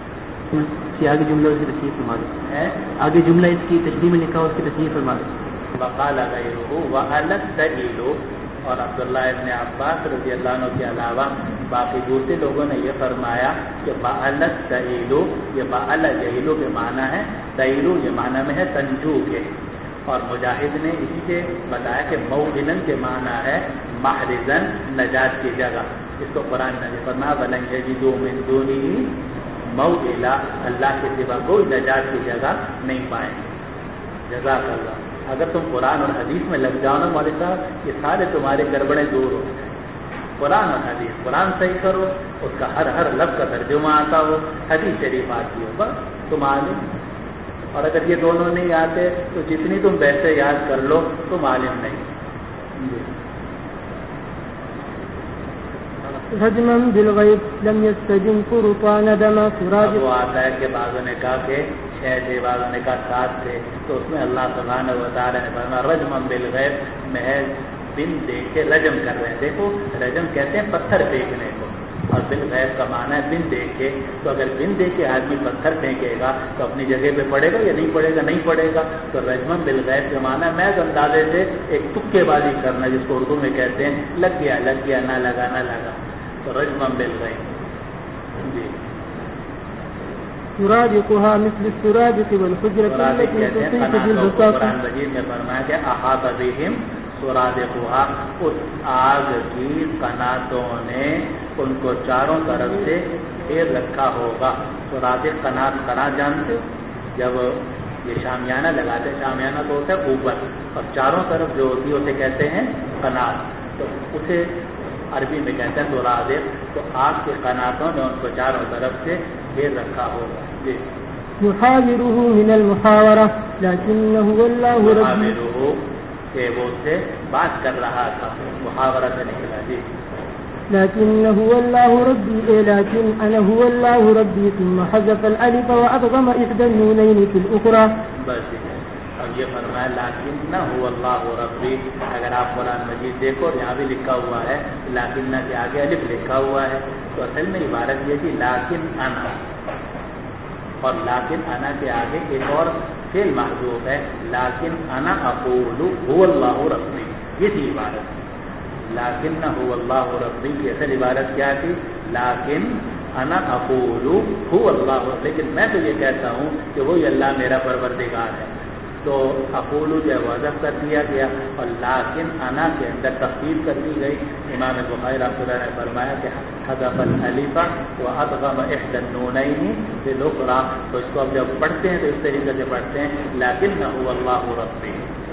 آگے جملہ اس کی تشریح فرما دیں، آگے جملہ اس کی تشریح میں لکھا ہو اس کی تشریح فرما دیں۔ وقال غیرہ وعلی السبیل، اور عبداللہ ابن عباس رضی اللہ عنہ کے علاوہ باقی دوسرے لوگوں نے یہ فرمایا کہ بعل السبیل، یہ بعل جہیلو کے معنی ہے، سیلو یہ معنی میں ہے سنجو کے، اور مجاہد نے اسی سے بتایا کہ موئلن کے معنی ہے محرزن، نجات کی جگہ۔ اس کو قرآن نے فرمایا وَلَن يَجِدُوا مِن دُونِهِ موئلا، اللہ کے سوا کوئی نجات کی جگہ نہیں پائیں گے۔ جزاک اللہ۔ اگر تم قرآن اور حدیث میں لگ جاؤ نا مولوی صاحب، یہ سارے تمہارے گڑبڑیں دور ہو جائیں۔ قرآن اور حدیث، قرآن صحیح کرو، اس کا ہر لفظ کا ترجمہ آتا ہو، حدیث شریف آتی ہو، بس تم عالم۔ اور اگر یہ دونوں نہیں آتے تو جتنی تم بحثیں یاد کر لو تم عالم نہیں۔ رجما بالغيب لم يستجن قرطان دم سراج. وہ آتا ہے کہ بعضوں نے کہا کہ 6 تھے، بعضوں نے کہا 7 تھے، تو اس میں اللہ سبحانہ و تعالیٰ نے فرمایا رجما بالغیب، محض بن دیکھ کے رجم کر رہے ہیں. دیکھو رجم کہتے ہیں پتھر پھینکنے کو، اور بالغیب کا معنی ہے بن دیکھ کے. تو اگر بن دیکھ کے آدمی پتھر پھینکے گا تو اپنی جگہ پہ پڑے گا یا نہیں پڑے گا؟ نہیں پڑے گا. تو رجمن بالغیب کا معنی ہے محض اندازے سے ایک تکے بازی کرنا، جس کو اردو میں کہتے ہیں لگ گیا لگ گیا، نہ لگا نہ لگا. تو رجمن بالغیب. جی سرادقها مثل السرادق والحجرة التي تحيط بالبساط. قرآن مجید میں فرمایا کہ احاط بہم سرادقها، اس آگ کی قناتوں نے ان کو چاروں طرف سے گھیر رکھا ہوگا. سرادق قنات جانتے، جب یہ شامیانہ لگاتے، شامیانہ تو ہوتا ہے اوپر، اور چاروں طرف جو ہوتی ہے اسے کہتے ہیں قنات. تو اسے عربی میں کہتے ہیں سرادق. تو آگ کے قناتوں نے ان کو چاروں طرف سے گھیر رکھا ہوگا. جی يحاوره من المحاورة لكنه والله ربي، کہ وہ سے بات کر رہا تھا، محاورہ سے نکلا. جی لكنه والله ربي لكن أنا هو الله ربي ثم حذف الألف وأدغم إحدى النونين في الأخرى. بس اب یہ فرمایا لكن هو الله ربي. اگر آپ قرآن مجید دیکھو یہاں بھی لکھا ہوا ہے لكن کے آگے الف لکھا ہوا ہے. تو اصل میں عبارت یہ تھی لكن أنا، اور لكن أنا کے آگے ایک اور فعل محذوف ہے، لكن أنا أقول هو الله ربي. یہ تھی عبارت. لیکن هو اللہ ربی کی اصل عبارت کیا تھی؟ لیکن انا اقول هو اللہ، لیکن میں تو یہ کہتا ہوں کہ وہی اللہ میرا پروردگار ہے. تو اقول جو ہے وضع کر دیا گیا، اور لیکن انا کے اندر تخفیف کر دی گئی. امام بخاری رحمۃ اللہ نے فرمایا کہ حذف الالف وادغم احدى النونين في الاخرى. تو اس کو اب جب پڑھتے ہیں تو اس طریقے سے پڑھتے ہیں لیکن هو اللہ ربی.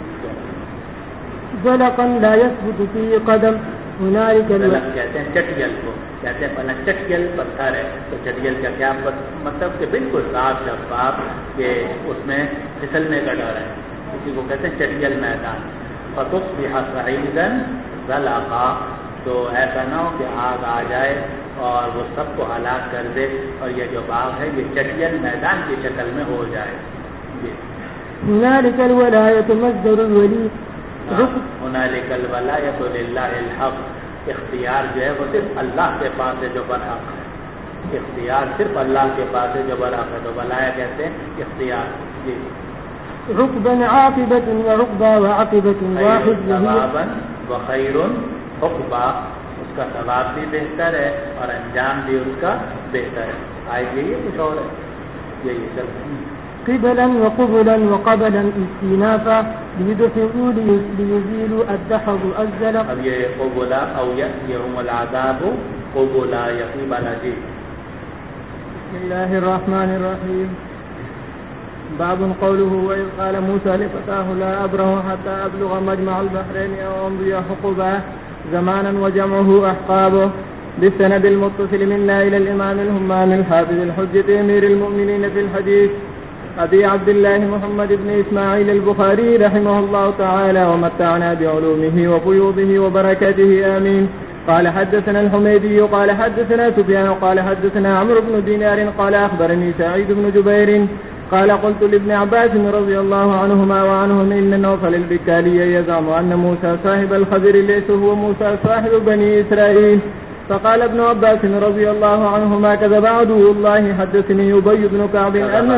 زلقا لا يثبت فيه قدم هنالك زلق کہتے ہیں چٹیل کو، کہتے ہیں فلاں چٹیل پتھر ہے. تو چٹیل کا کیا مطلب کہ بالکل صاف شفاف، کہ اس میں پھسلنے کا ڈر ہے، اسی کو کہتے ہیں چٹیل میدان. فتصبح صعيدا زلقا، تو ایسا نہ ہو کہ آگ آ جائے اور وہ سب کو ہلاک کر دے، اور یہ جو باغ ہے یہ چٹیل میدان کی شکل میں ہو جائے. هنالك الولاية مصدر الولي. هنالك الولاية لله الحق. اختیار جو ہے وہ صرف اللہ کے پاس ہے جو برحق. اختیار صرف اللہ کے پاس ہے جو برحق ہے. تو ولایا کہتے ہیں اختیار. جی عقبا عاقبة وعقبا وعاقبة واحد ثوابا وخير عقبا. اس کا ثواب بھی بہتر ہے اور انجام بھی اس کا بہتر ہے. آئے یہ کچھ اور ہے، یہی چلتا. قبلا وقبلا وقبلا استنافا ليدخلوا ليزيلوا الدحض الزلق. اب یہ قبلا او يأتيهم العذاب قبلا يقبلا. جی بسم الله الرحمن الرحيم. باب قوله وإذ قال موسى لفتاه لا أبره حتى أبلغ مجمع البحرين أو أمضي حقبا زمانا وجمعه أحقابه. بالسند المتصل منا إلى الإمام الهمام الحافظ الحجة أمير المؤمنين في الحديث أبي عبد الله محمد بن إسماعيل البخاري رحمه الله تعالى ومتعنا بعلومه وفيوضه وبركاته آمين. قال حدثنا الحميدي قال حدثنا سفيان قال حدثنا عمرو بن دينار قال أخبرني سعيد بن جبير قال قلت لابن عباس رضي الله عنهما وعنهم إن نوفل البكالي يزعم أن موسى صاحب الخضر ليس هو موسى صاحب بني إسرائيل. فقال ابن عباس رضي الله عنهما كذب عدو الله حدثني أبي بن كعب أنه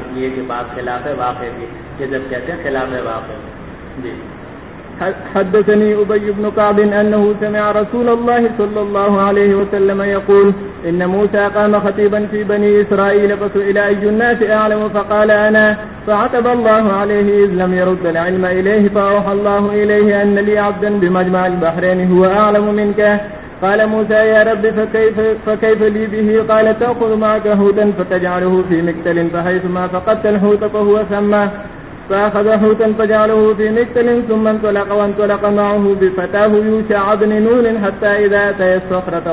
حدثني أبي بن كعب أنه سمع رسول الله صلى الله عليه وسلم يقول إن موسى قام خطيبا في بني إسرائيل فسئل أي الناس أعلم فقال أنا، فعتب الله عليه إذ لم يرد العلم إليه فأوحى الله إليه أن لي عبدا بمجمع البحرين هو أعلم منك. قال موسى يا رب فكيف لي به؟ قال تأخذ معك حوتا فتجعله في مكتل فحيثما فقدت الحوت فهو ثمه. فأخذ حوتا فجعله في مكتل ثم انطلق وانطلق معه بفتاه يوشع بن نون حتى إذا أتيا الصخرة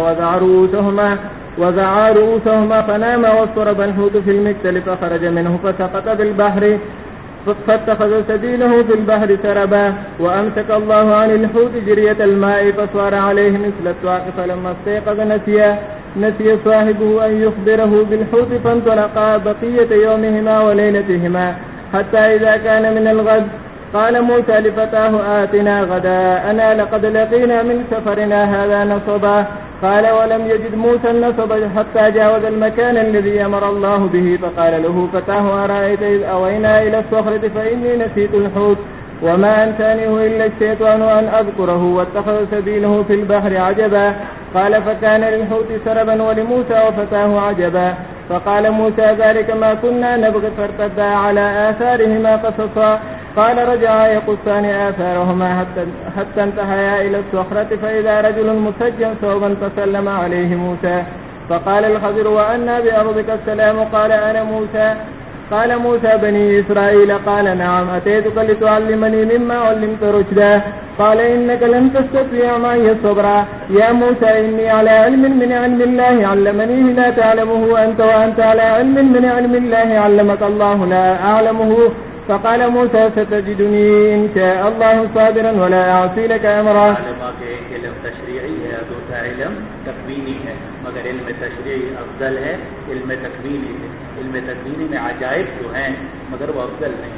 وزعا رؤوسهما فنام واضطرب الحوت في المكتل فخرج منه فسقط بالبحر. فاتخذ سبيله في البحر سربا وأمسك الله عن الحوت جرية الماء فصار عليه مثل التواق فلما استيقظ نسي صاحبه أن يخبره بالحوت فانطلقا بقية يومهما وليلتهما حتى إذا كان من الغد قال موسى لفتاه آتنا غداءنا لقد لقينا من سفرنا هذا نصبا قال ولم يجد موسى النصب حتى جاوز المكان الذي أمر الله به فقال له فتاه أرأيت إذ أوينا إلى الصخرة فإني نسيت الحوت وما أنسانيه إلا الشيطان أن أذكره واتخذ سبيله في البحر عجبا قال فكان للحوت سربا ولموسى وفتاه عجبا فقال موسى ذلك ما كنا نبغي فارتدا على آثارهما قصصا قال رجعا يقصان آثارهما حتى انتهيا إلى الصخرة فإذا رجل مسجن ثوبا فسلم عليه موسى فقال الخضر وأنا بأرضك السلام قال أنا موسى قال موسى بني إسرائيل قال نعم أتيتك لتعلمني مما علمت رشدا قال إنك لن تستطيع معي صبرا يا موسى إني على علم من علم الله علمنيه لا تعلمه أنت وأنت على علم من علم الله علمك الله لا أعلمه فقال موسى ستجدني إن شاء الله صابرا ولا أعصي لك أمرا. علم تشریعی ہے دوسرا علم تکوینی ہے مگر علم تشریعی افضل ہے علم تکوینی ہے. علم تکوینی میں عجائب تو ہیں مگر وہ افضل نہیں.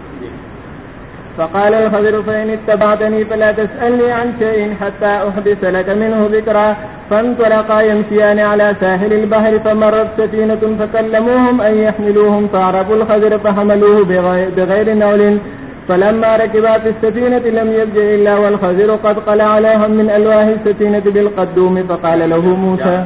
فقال الخضر فإن اتبعتني فلا تسألني عن شيء حتى أحدث لك منه ذكرا فانطلقا يمشيان على ساحل البحر فمرت سفينة فكلموهم أن يحملوهم فعرفوا الخضر فحملوه بغير نول فلما ركبا في السفينة لم يبج إلا والخضر قد قلع لهم من ألواه السفينة بالقدوم فقال له موسى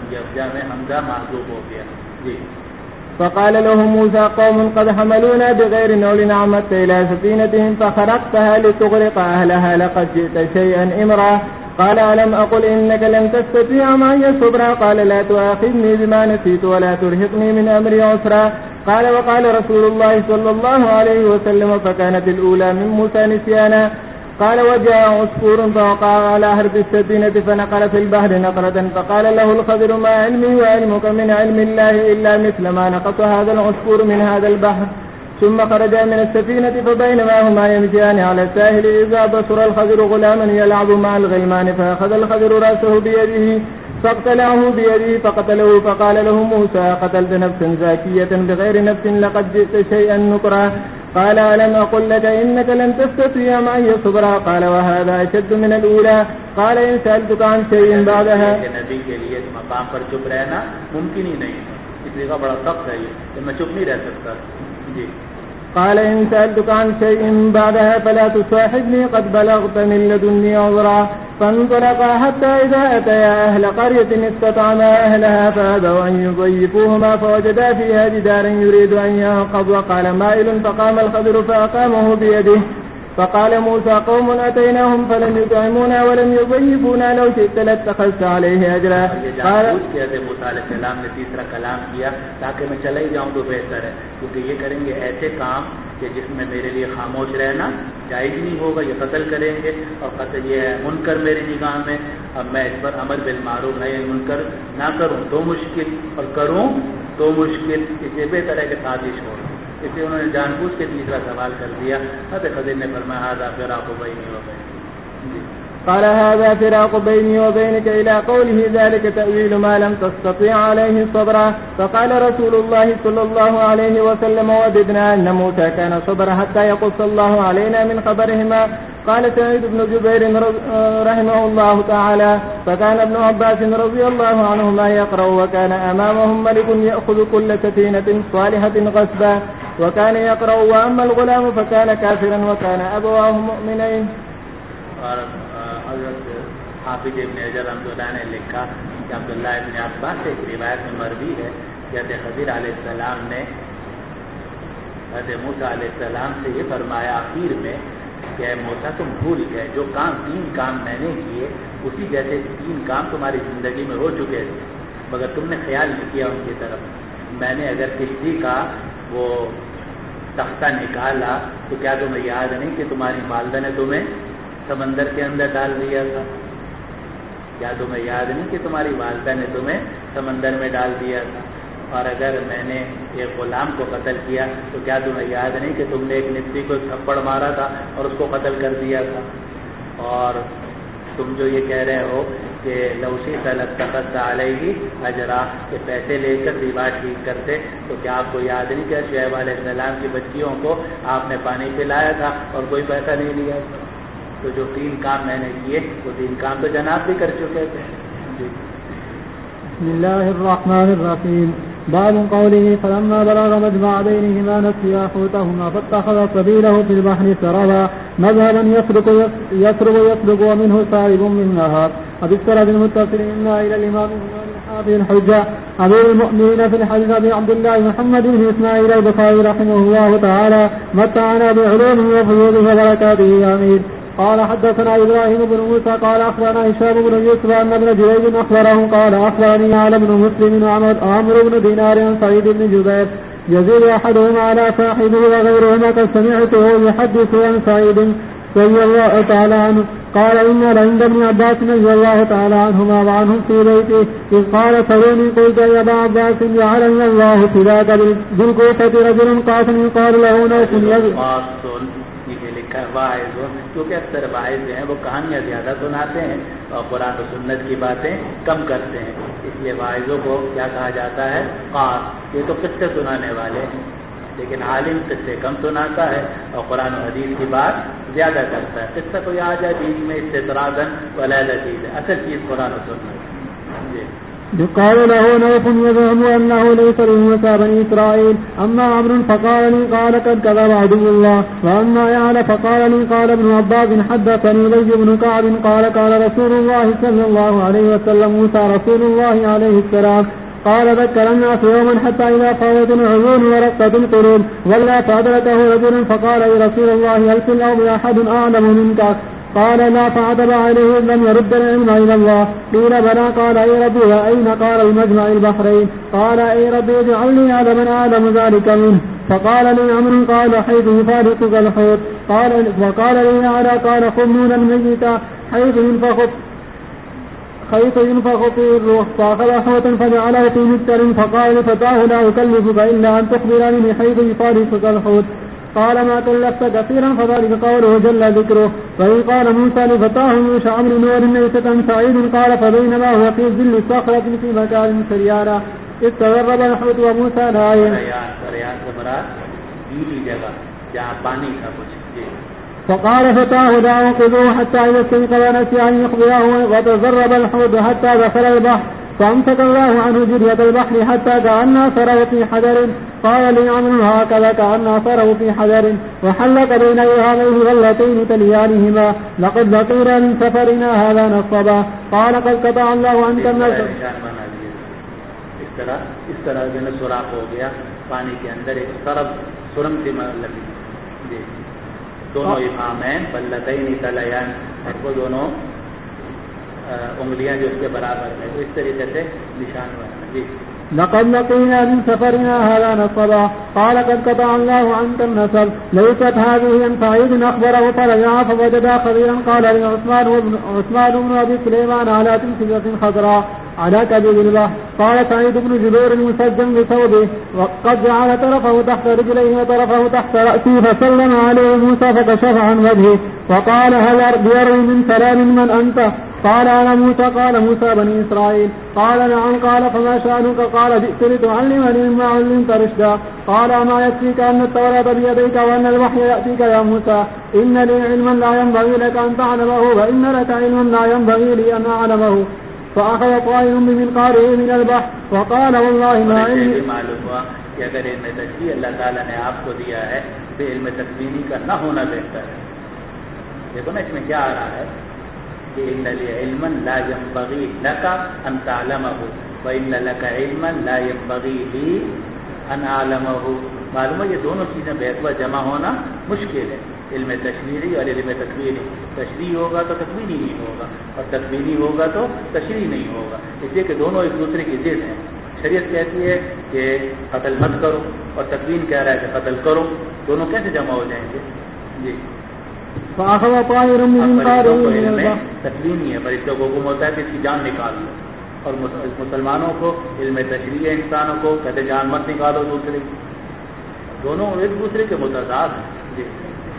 فقال له موسى قوم قد حملونا بغير نول عمدت إلى سفينتهم فخرقتها لتغرق أهلها لقد جئت شيئا إمرا قال ألم أقل إنك لن تستطيع معي صبرا قال لا تؤاخذني بما نسيت ولا ترهقني من أمري عسرا قال وقال رسول الله صلى الله عليه وسلم فكانت الأولى من موسى نسيانا قال وجاء عصفور فوقع على حرب السفينة فنقر في البحر نقرة فقال له الخضر ما علمي وعلمك من علم الله إلا مثل ما نقص هذا العصفور من هذا البحر ثم خرجا من السفينة فبينما هما يمشيان على الساحل إذا بصر الخضر غلاما يلعب مع الغلمان فأخذ الخضر رأسه بيده فاقتلعه بيده فقتله فقال له موسى قتلت نفسا زاكية بغير نفس لقد جئت شيئا نكرا قال ألم أقل لك إنك لن تستطيع معي صبرا قال وهذا أشد من الأولى قال إن سألتك عن شيء بعدها نبی کے لیے اس مقام پر چپ رہنا ممکن ہی نہیں اس لیے کا بڑا سخت ہے یہ میں چپ نہیں رہ سکتا. جی قال إن سألتك عن شيء بعدها فلا تصاحبني قد بلغت من لدني عذرا فانطلقا حتى إذا أتيا أهل قرية استطعما أهلها فأبوا أن يضيفوهما فوجدا فيها جدارا يريد أن ينقض وقال مائل فقام الخضر فأقامه بيده فقال موسى قوم أتيناهم فلم يطعمونا ولم يضيفونا لو شئت لاتخذت عليه أجرا. قال موسیٰ علیہ السلام نے تیسرا کلام کیا تاکہ میں چلا ہی جاؤں تو بہتر ہے کیونکہ یہ کریں گے ایسے کام کہ جس میں میرے لیے خاموش رہنا جائز نہیں ہوگا. یہ قتل کریں گے اور قتل یہ ہے منکر میری نگاہ میں. اب میں اس پر امر بالمعروف نہی عن منکر نہ کروں تو مشکل اور کروں تو مشکل. اس سے بہتر ہے کہ سازش ہو. اس لیے انہوں نے جان بوجھ کے تیسرا سوال کر دیا. حضرت خضر نے فرمایا هذا فراق بینی و بینک. قال هذا فراق بيني وبينك إلى قوله ذلك تأويل ما لم تستطيع عليه صبرا. فقال رسول الله صلى الله عليه وسلم وددنا أن موسى كان صبر حتى يقص الله علينا من خبرهما. قال سعيد بن جبير رحمه الله تعالى فكان ابن عباس رضي الله عنهما يقرأ وكان أمامهم ملك يأخذ كل سفينة صالحة غصبا وكان يقرأ وأما الغلام فكان كافرا وكان أبواه مؤمنين. حضرت حافظ ابن حجر رحمۃ اللہ نے لکھا کہ عبداللہ ابن عباس سے ایک روایت میں مروی ہے کہ حضرت خضر علیہ السلام نے حضرت موسیٰ علیہ السلام سے یہ فرمایا آخر میں کہ اے موسیٰ تم بھول گئے جو تین کام میں نے کیے اسی جیسے 3 کام تمہاری زندگی میں ہو چکے تھے مگر تم نے خیال نہیں کیا ان کی طرف. میں نے اگر کشتی کا وہ تختہ نکالا تو کیا تمہیں یاد نہیں کہ تمہاری والدہ نے تمہیں سمندر کے اندر ڈال دیا تھا؟ کیا تمہیں یاد نہیں کہ تمہاری والدہ نے تمہیں سمندر میں ڈال دیا تھا؟ اور اگر میں نے ایک غلام کو قتل کیا تو کیا تمہیں یاد نہیں کہ تم نے ایک نبی کو تھپڑ مارا تھا اور اس کو قتل کر دیا تھا؟ اور تم جو یہ کہہ رہے ہو کہ لوشی تلقت علیہ اجرا کہ پیسے لے کر دیوار ٹھیک کرتے، تو کیا آپ کو یاد نہیں کہ شعیب علیہ السلام کی بچیوں کو آپ نے پانی پلایا تھا اور کوئی پیسہ نہیں لیا تھا؟ تو جو 3 کام میں نے کیے وہ 3 کام تو جناب بھی کر چکے تھے. جی. بسم الله الرحمن الرحيم. باب قوله فلما بلغ مجمع بينهما نسيا حوتهما فاتخذ سبيله في البحر سربا مذهبا يسرب ومنه سائب من نهار. وبالسند المتصل إما إلى الإمام الحافظ الحجة أمير المؤمنين في الحديث أبي عبد الله محمد بن إسماعيل البخاري رحمه الله تعالى متعنا بعلومه وفيوضه وبركاته آمين. قال حدثنا إبراهيم بن موسى قال أخبرنا هشام بن يوسف أن ابن جريج أخبره قال أخبرني علي بن مسلم وعمرو بن دينار عن سعيد بن جبير يزيد أحدهما على صاحبه وغيرهما قد سمعته يحدث عن سعيد رضي الله تعالى عنه قال إن لعند ابن عباس رضي الله تعالى عنهما وعنهم في بيته إذ قال سلوني قلت يا ابا عباس جعلني الله فداك بالكوفة رجل قاسم يقال له نوف واعظ، کیونکہ اکثر واعظ جو ہیں وہ کہانیاں زیادہ سناتے ہیں اور قرآن و سنت کی باتیں کم کرتے ہیں، اس لیے واعظوں کو کیا کہا جاتا ہے؟ قاص. یہ تو قصے سنانے والے ہیں، لیکن عالم قصے کم سناتا ہے اور قرآن و حدیث کی بات زیادہ کرتا ہے. قصہ کوئی آ جائے بیچ میں استطرادا ولیلہ چیز ہے، اصل چیز قرآن و سنت. جی. يقال له نوف يزعم أنه ليس لموسى بني إسرائيل. أما عمرو فقال لي قال قد كذب عدو الله. وأما يعلى فقال لي قال ابن عباس حدثني لي بن كعب قال قال رسول الله صلى الله عليه وسلم موسى رسول الله عليه السلام قال ذكر الناس يوما حتى إذا فاضت العيون ورقت القلوب ولا فأدركه رجل فقال يا رسول الله هل في الأرض أحد أعلم منك؟ قال لا فعتب عليه لم يرد العلم إلى الله. قيل بلى قال أي ربي وأين؟ قال المجمع البحرين. قال أي ربي اجعلني على من أعلم ذلك منه. فقال لي عمرو قال حيث يفارقك الحوت. وقال لي أعلى قال خمونا الميت حيث ينفخ في الروح. فأخذ حوتا فجعله في مكتر فقال لفتاه لا أكلفك إلا أن تخبرني حيث يفارقك الحوت. قال ما كلفت كثيرا فذلك قوله جل ذكره. وإن قال موسى لفتاه يوشع بن نور ليست عن سعيد قال فبينما هو في ظل صخرة في مكان سريانا إذ تغرب الحوت وموسى نائم. فقال فتاه دعوا خذوه حتى إذا استيقظ نسي أن يخبره وتغرب الحوت حتى دخل البحر فأمسك الله عنه جرية البحر حتى كأن أثره في حجر. قال لي عمرو هكذا كأن أثره في حجر وحلق بين إرهاميه غلتين تليانهما لقد لقينا من سفرنا هذا نصبا. قال قد قطع الله عنك النصب. اس طرح جو سوراخ ہو گیا پانی کے اندر ایک سرم سے لگی. دونوں افہامین بلتین تلیان اور وہ دونوں انگلیاں جو اس کے برابر ہیں اس طریقے سے نشان بنا. جی. لقد لقينا من سفرنا هذا نصبا. قال قد قطع الله عنك النصب. ليست هذه عن سعيد أخبره فرجع فوجد خبيرا قال عثمان بن أبي سليمان على تمثيلة خضراء على كبد البحر. قال سعيد بن جبير مسجن بثوبه وقد جعل طرفه تحت رجليه وطرفه تحت رأسه فسلم عليه موسى فكشف عن وجهه وقال هل بير من سلام من أنت؟ قال أنا موسى. قال موسى بني إسرائيل. قال نعم. قال فما شأنك؟ قال جئت لتعلمني مما علمت رشدا. قال ما يكفيك أن التوراة بيديك وأن الوحي يأتيك يا موسى؟ إن لي علما لا ينبغي لك أن تعلمه وإن لك علما لا ينبغي لي أن أعلمه. فأخذ طائر بمنقاره من البحر وقال والله ما علمي. معلوم ہوا کہ اگر علم تشبیہ اللہ تعالیٰ نے آپ کو دیا ہے تو علم تکوینی کا نہ ہونا بہتر ہے. دیکھو نا اس میں کیا آ رہا ہے کہ ان لی علما لا ينبغي لك ان تعلمه وان لك علما لا ينبغي لي ان اعلمه. معلوم ہے یہ دونوں چیزیں بیک وقت جمع ہونا مشکل ہے. علم تشریحی اور علم تکوینی. تشریح ہوگا تو تکوینی نہیں ہوگا اور تکوینی ہوگا تو تشریح نہیں ہوگا. اس لیے کہ دونوں ایک دوسرے کی ضد ہیں. شریعت کہتی ہے کہ قتل مت کرو اور تکوین کہہ رہا ہے کہ قتل کرو. دونوں کیسے جمع ہو جائیں گے؟ جی. تکوینی ہے، فرشتوں کو حکم ہوتا ہے کہ اس کی جان نکال لو. اور مسلمانوں کو علم تشریع انسانوں کو کہتے جان مت نکالو دوسرے، دونوں ایک دوسرے کے متضاد ہیں. جی.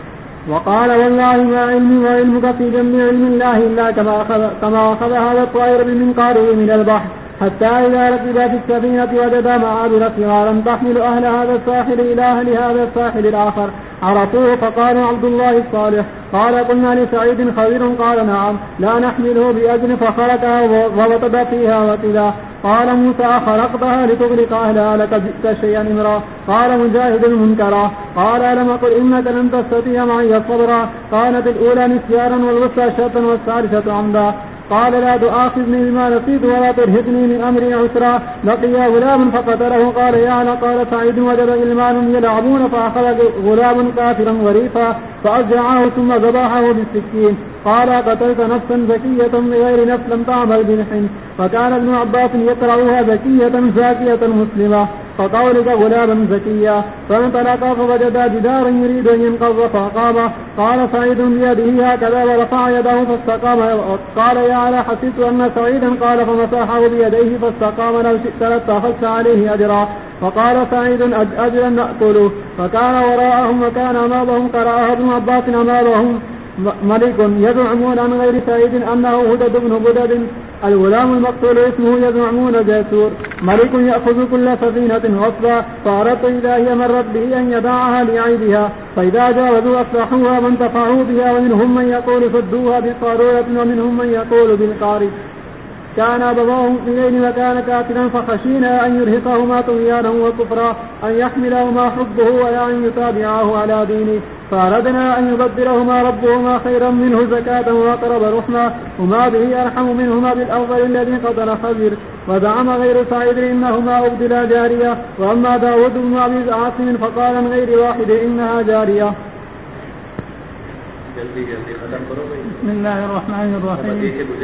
وقال والله ما علمي وعلمك في جنب علم الله إلا كما أخذ هذا الطائر بمنقاره من البحر حتى إذا ركب في السفينة وجد معابر صغارا تحمل أهل هذا الساحل إلى أهل هذا الساحل الآخر عرفوه فقالوا عبد الله الصالح. قال قلنا لسعيد خبير قال نعم لا نحمله بأجل فخرقها ووطد فيها وكذا. قال موسى خلقتها لتغرق أهلها لك جئت شيئا إمرا. قال مجاهد المنكرا. قال ألم أقل إنك لن تستطيع معي صبرا. كانت الأولى نسيانا والوسطى شرطا والثالثة عمدا. قال لا تؤاخذني بما نسيت ولا ترهقني من أمري عسرا. لقي غلام فقتله. قال يعلى. قال سعيد وجد غلمان يلعبون فأخذ غلام كافرا وريفا فأرجعه ثم ذبحه بالسكين. قال قتلت نفسا زكية بغير نفس لم تعمل بنحن. فكان ابن عباس يقرأها زكية زاكية مسلمة فقولك غلاما زكيا. فانطلقا فوجدا جدارا يريد أن ينقض فقام. قال سعيد بيده هكذا ورفع يده فاستقام. قال يا على حسبت أن سعيدا قال فمسحه بيديه فاستقام لو شئت لاتخذت عليه أجرا. فقال سعيد أجرا نأكله. فكان وراءهم وكان أمامهم قرأها ابن عباس أمامهم ملك يزعمون عن غير سعيد أنه هدد بن بدد. الغلام المقتول اسمه يزعمون جاسور. ملك يأخذ كل سفينة غصبا فأردت إذا هي مرت به أن يدعها لعيدها فإذا جاوزوا أصلحوها وانتفعوا بها ومنهم من يقول سدوها بقارورة ومنهم من يقول بالقارب. كان أبواه مؤمنين وكان كافرا فخشينا أن يرهقهما طغيانا وكفرا أن يحملهما حبه ولا أن يتابعه على دينه فأردنا أن يبدلهما ربهما خيرا منه زكاة وأقرب رحما وما به أرحم منهما بالأفضل الذي قتل خبير. وزعم غير سعيد إنهما أبدلا جارية. وأما داود بن أبي عاصم فقال من غير واحد إنها جارية. بسم الله الرحمن الرحيم.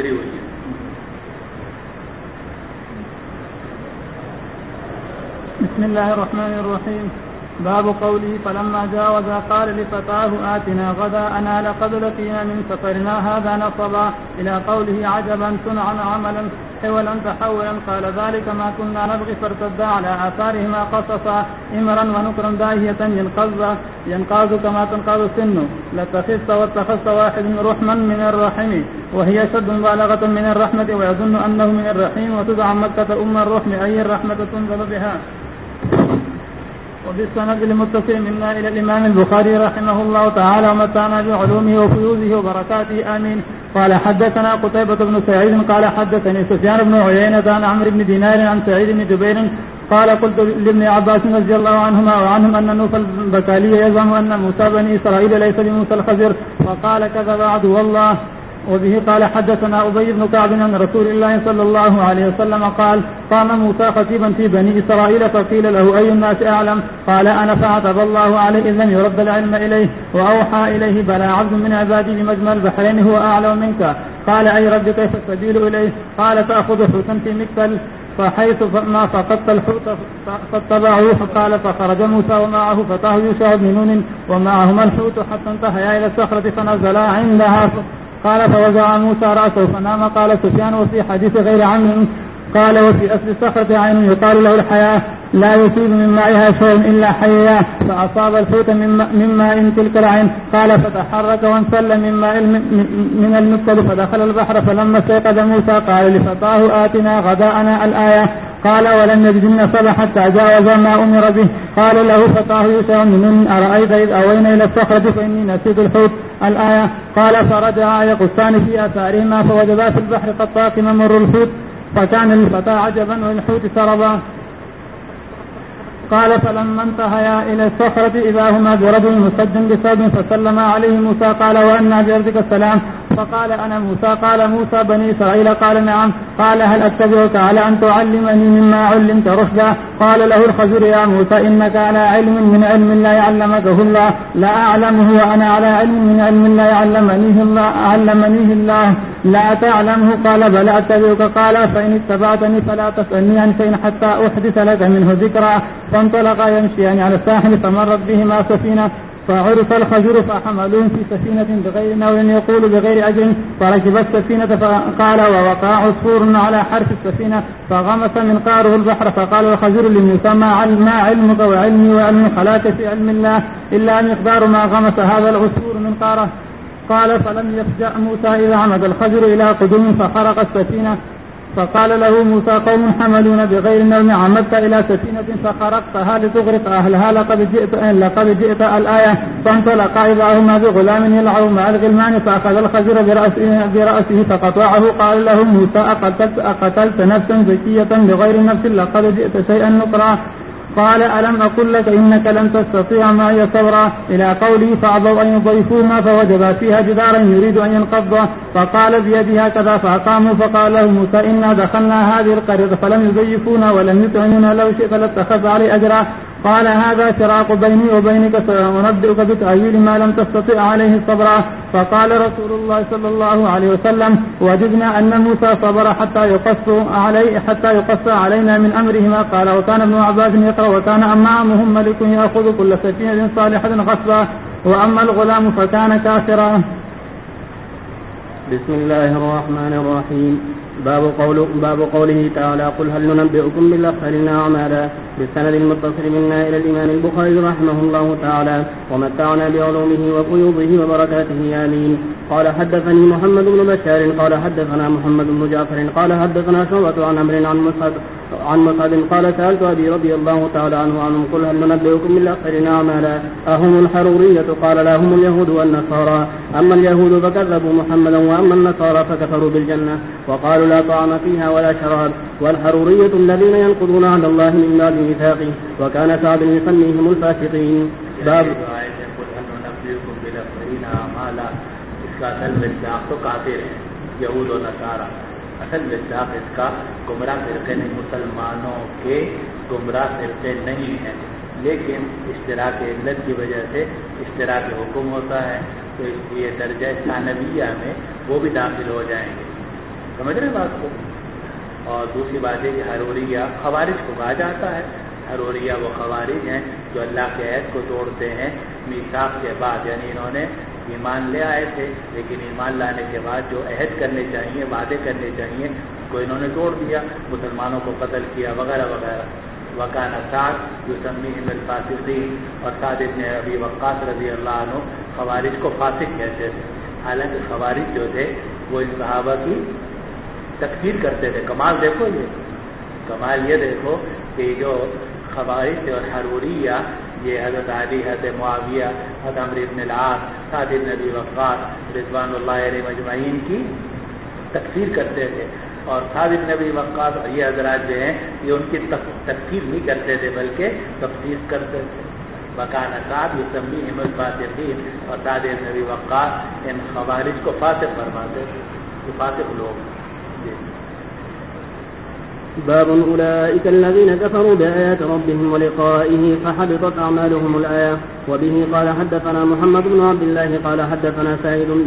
بسم الله الرحمن الرحيم. باب قوله فلما جاوزا قال لفتاه آتنا غداءنا لقد لقينا من سفرنا هذا نصبا إلى قوله عجبا صنعا عملا حولا تحولا. قال ذلك ما كنا نبغي فارتدا على آثارهما قصصا إمرا ونكرا داهية ينقاذ كما تنقاذ السن. لاتخذت واتخذت واحد رحما من الرحم وهي شد مبالغة من الرحمة ويظن أنه من الرحيم وتدعى مكة أم الرحم أي الرحمة تنزل بها. وبالسند المتصل منا إلى الإمام البخاري رحمه الله تعالى ومتعنا بعلومه وفيوزه وبركاته آمين. قال حدثنا قتيبة بن سعيد قال حدثني سفيان بن عيينة عن عمرو بن دينار عن سعيد بن جبير قال قلت لابن عباس رضي الله عنهما وعنهم أن نوفل البكالي يزعم أن موسى بني إسرائيل ليس بموسى الخزر فقال كذب عدو الله. وبه قال حدثنا أبي بن كعب عن رسول الله صلى الله عليه وسلم قال قام موسى خطيبا في بني إسرائيل فقيل له أي الناس أعلم قال أنا فعتب الله عليه إذ لم يرد العلم إليه وأوحى إليه بلى عبد من عبادي بمجمع البحرين هو أعلم منك. قال أي رب كيف السبيل إليه قال تأخذ حوتا في مكتل فحيث ما فقدت الحوت فاتبعوه. قال فخرج موسى ومعه فتاه يوشع بن نون ومعهما الحوت حتى انتهيا إلى الصخرة فنزلا عندها. قال فوزع موسى رأسه فنام. قال سفيان وفي حديث غير عمرو قال وفي أصل الصخرة عين يقال له الحياة لا يصيب من مائها شيء إلا حيا فأصاب الحوت من ماء تلك العين. قال فتحرك وانسل من المكتل فدخل البحر. فلما استيقظ موسى قال لفتاه آتنا غداءنا الآية. قال ولم يجد النصب حتى جاوز ما أمر به. قال له فتاه يوسع من أرأيت إذ أوينا إلى الصخرة فإني نسيت الحوت الآية. قال فرجعا يقصان في آثارهما فوجدا في البحر قد طاقم مر الحوت فكان للفتى عجبا والحوت سربا. قال فلما انتهيا إلى الصخرة إذا هما برجل مسجن بثوب فسلم عليه موسى قال وأنى بأرضك السلام فقال أنا موسى. قال موسى بني إسرائيل قال نعم. قال هل أتبعك على أن تعلمني مما علمت رشدا. قال له الخضر يا موسى إنك على علم من علم لا يعلمكه الله لا أعلمه وأنا على علم من علم لا علمنيه الله لا تعلمه. قال بل أتبعك. قال فإن اتبعتني فلا تسألني عن شيء حتى أحدث لك منه ذكرا. فانطلقا يمشيان على الساحل فمرت بهما سفينة فعرف الخزر فحملوهم في سفينة بغير نوع يقول بغير أجر فركب السفينة فقال ووقع عصفور على حرف السفينة فغمس منقاره البحر فقال الخزر لموسى ما علمك وعلمي وعلم خلاك في علم الله إلا مقدار ما غمس هذا العصفور منقاره. قال فلم يفجأ موسى إذا عمد الخزر إلى قدوم فخرق السفينة فقال له موسى قوم حملون بغير نوم عمدت إلى سفينة فخرقتها لتغرق أهلها لقد جئت الآية. فانطلقا إذا هما بغلام يلعب مع الغلمان فأخذ الخزر برأسه فقطعه. قال له موسى أقتلت نفسا زكية بغير نفس لقد جئت شيئا نكرا. قال ألم أقل لك إنك لن تستطيع معي صبرا إلى قوله فأبوا أن يضيفوهما فوجدا فيها جدارا يريد أن ينقضه فقال بيده هكذا فأقاموا. فقال له موسى إنا دخلنا هذه القرية فلم يضيفونا ولم يطعمونا لو شئت لاتخذ علي أجرا. قال هذا فراق بيني وبينك سأنبئك بتأويل ما لم تستطيع عليه صبرا. فقال رسول الله صلى الله عليه وسلم وجدنا أن موسى صبر حتى يقص علينا من أمرهما. قال وكان ابن عباس يقرأ وكان أمامهم ملك يأخذ كل سفينة صالحة غصبا وأما الغلام فكان كافرا. بسم الله الرحمن الرحيم. باب قوله تعالى قل هل ننبئكم بالأخسرين أعمالا بالسند المتصل منا إلى الإمام البخاري رحمه الله تعالى ومتعنا بعلومه وفيوضه وبركاته آمين. قال حدثني محمد بن بشار قال حدثنا محمد بن جعفر قال حدثنا شعبة عن عمرو عن مصعب قال سألت أبي رضي الله تعالى عنهم قل هل ننبئكم بالأخسرين أعمالا أهم الحرورية؟ قال لا هم اليهود والنصارى. أما اليهود فكذبوا محمدا وأما النصارى فكفروا بالجنة وقالوا لا طعام فيها ولا شراب. والحرورية الذين ينقضون عهد الله من بعد ميثاقه وكان سعد يسميهم الفاسقين. باب یہود و نصارہ اصل مصداق اس کا گمراہ فرقے نہیں، مسلمانوں کے گمراہ فرقے نہیں ہیں، لیکن اشتراک علت کی وجہ سے اشتراک حکم ہوتا ہے، تو اس لیے درجہ ثانویہ میں وہ بھی داخل ہو جائیں گے. سمجھ رہے بات کو؟ اور دوسری بات ہے کہ حروریہ خوارج کو کہا جاتا ہے. حروریہ وہ خوارج ہیں جو اللہ کے عہد کو توڑتے ہیں میثاق کے بعد، یعنی انہوں نے ایمان لے آئے تھے لیکن ایمان لانے کے بعد جو عہد کرنے چاہیے، وعدے کرنے چاہیے، اس کو انہوں نے توڑ دیا، مسلمانوں کو قتل کیا وغیرہ وغیرہ. وکان سعد یسمیہم الفاسقین، اور سعد بن ابی وقاص رضی اللہ عنہ خوارج کو فاسق کہتے تھے. حالانکہ خوارج جو تھے وہ ان صحابہ کی تکفیر کرتے تھے. کمال دیکھو، یہ کمال یہ دیکھو کہ جو خوارج تھے اور حروریہ یہ حضرت علی، حضرت معاویہ، حضرت عمرو بن العاص، سعد بن ابی وقاص رضوان اللہ علیہم اجمعین کی تکفیر کرتے تھے. اور سعد بن ابی وقاص اور یہ حضرات جو ہیں یہ ان کی تکفیر نہیں کرتے تھے بلکہ تفسیر کرتے تھے. وکان سعد یسمیہم الفاسقین، اور سعد بن ابی وقاص ان خوارج کو فاسق فرماتے تھے، یہ فاسق لوگ. باب أولئك الذين كفروا بآيات ربهم ولقائه فحبطت أعمالهم الآية. وبه قال حدثنا محمد بن عبد الله قال حدثنا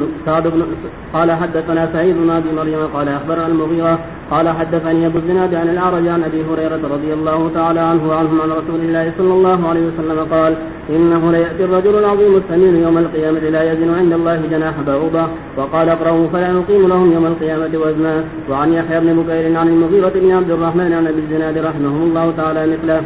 سعيد بن أبي مريم قال أخبرنا المغيرة قال حدثني أبو الزناد عن الأعرج عن أبي هريرة رضي الله تعالى عنه وعنهم عن رسول الله صلى الله عليه وسلم قال إنه ليأتي الرجل العظيم السمين يوم القيامة لا يزن عند الله جناح بعوضة. وقال اقرأوا فلا نقيم لهم يوم القيامة وزنا. وعن يحيى بن بكير عن المغيرة بن عبد الرحمن عن أبي الزناد رحمه الله تعالى مثله.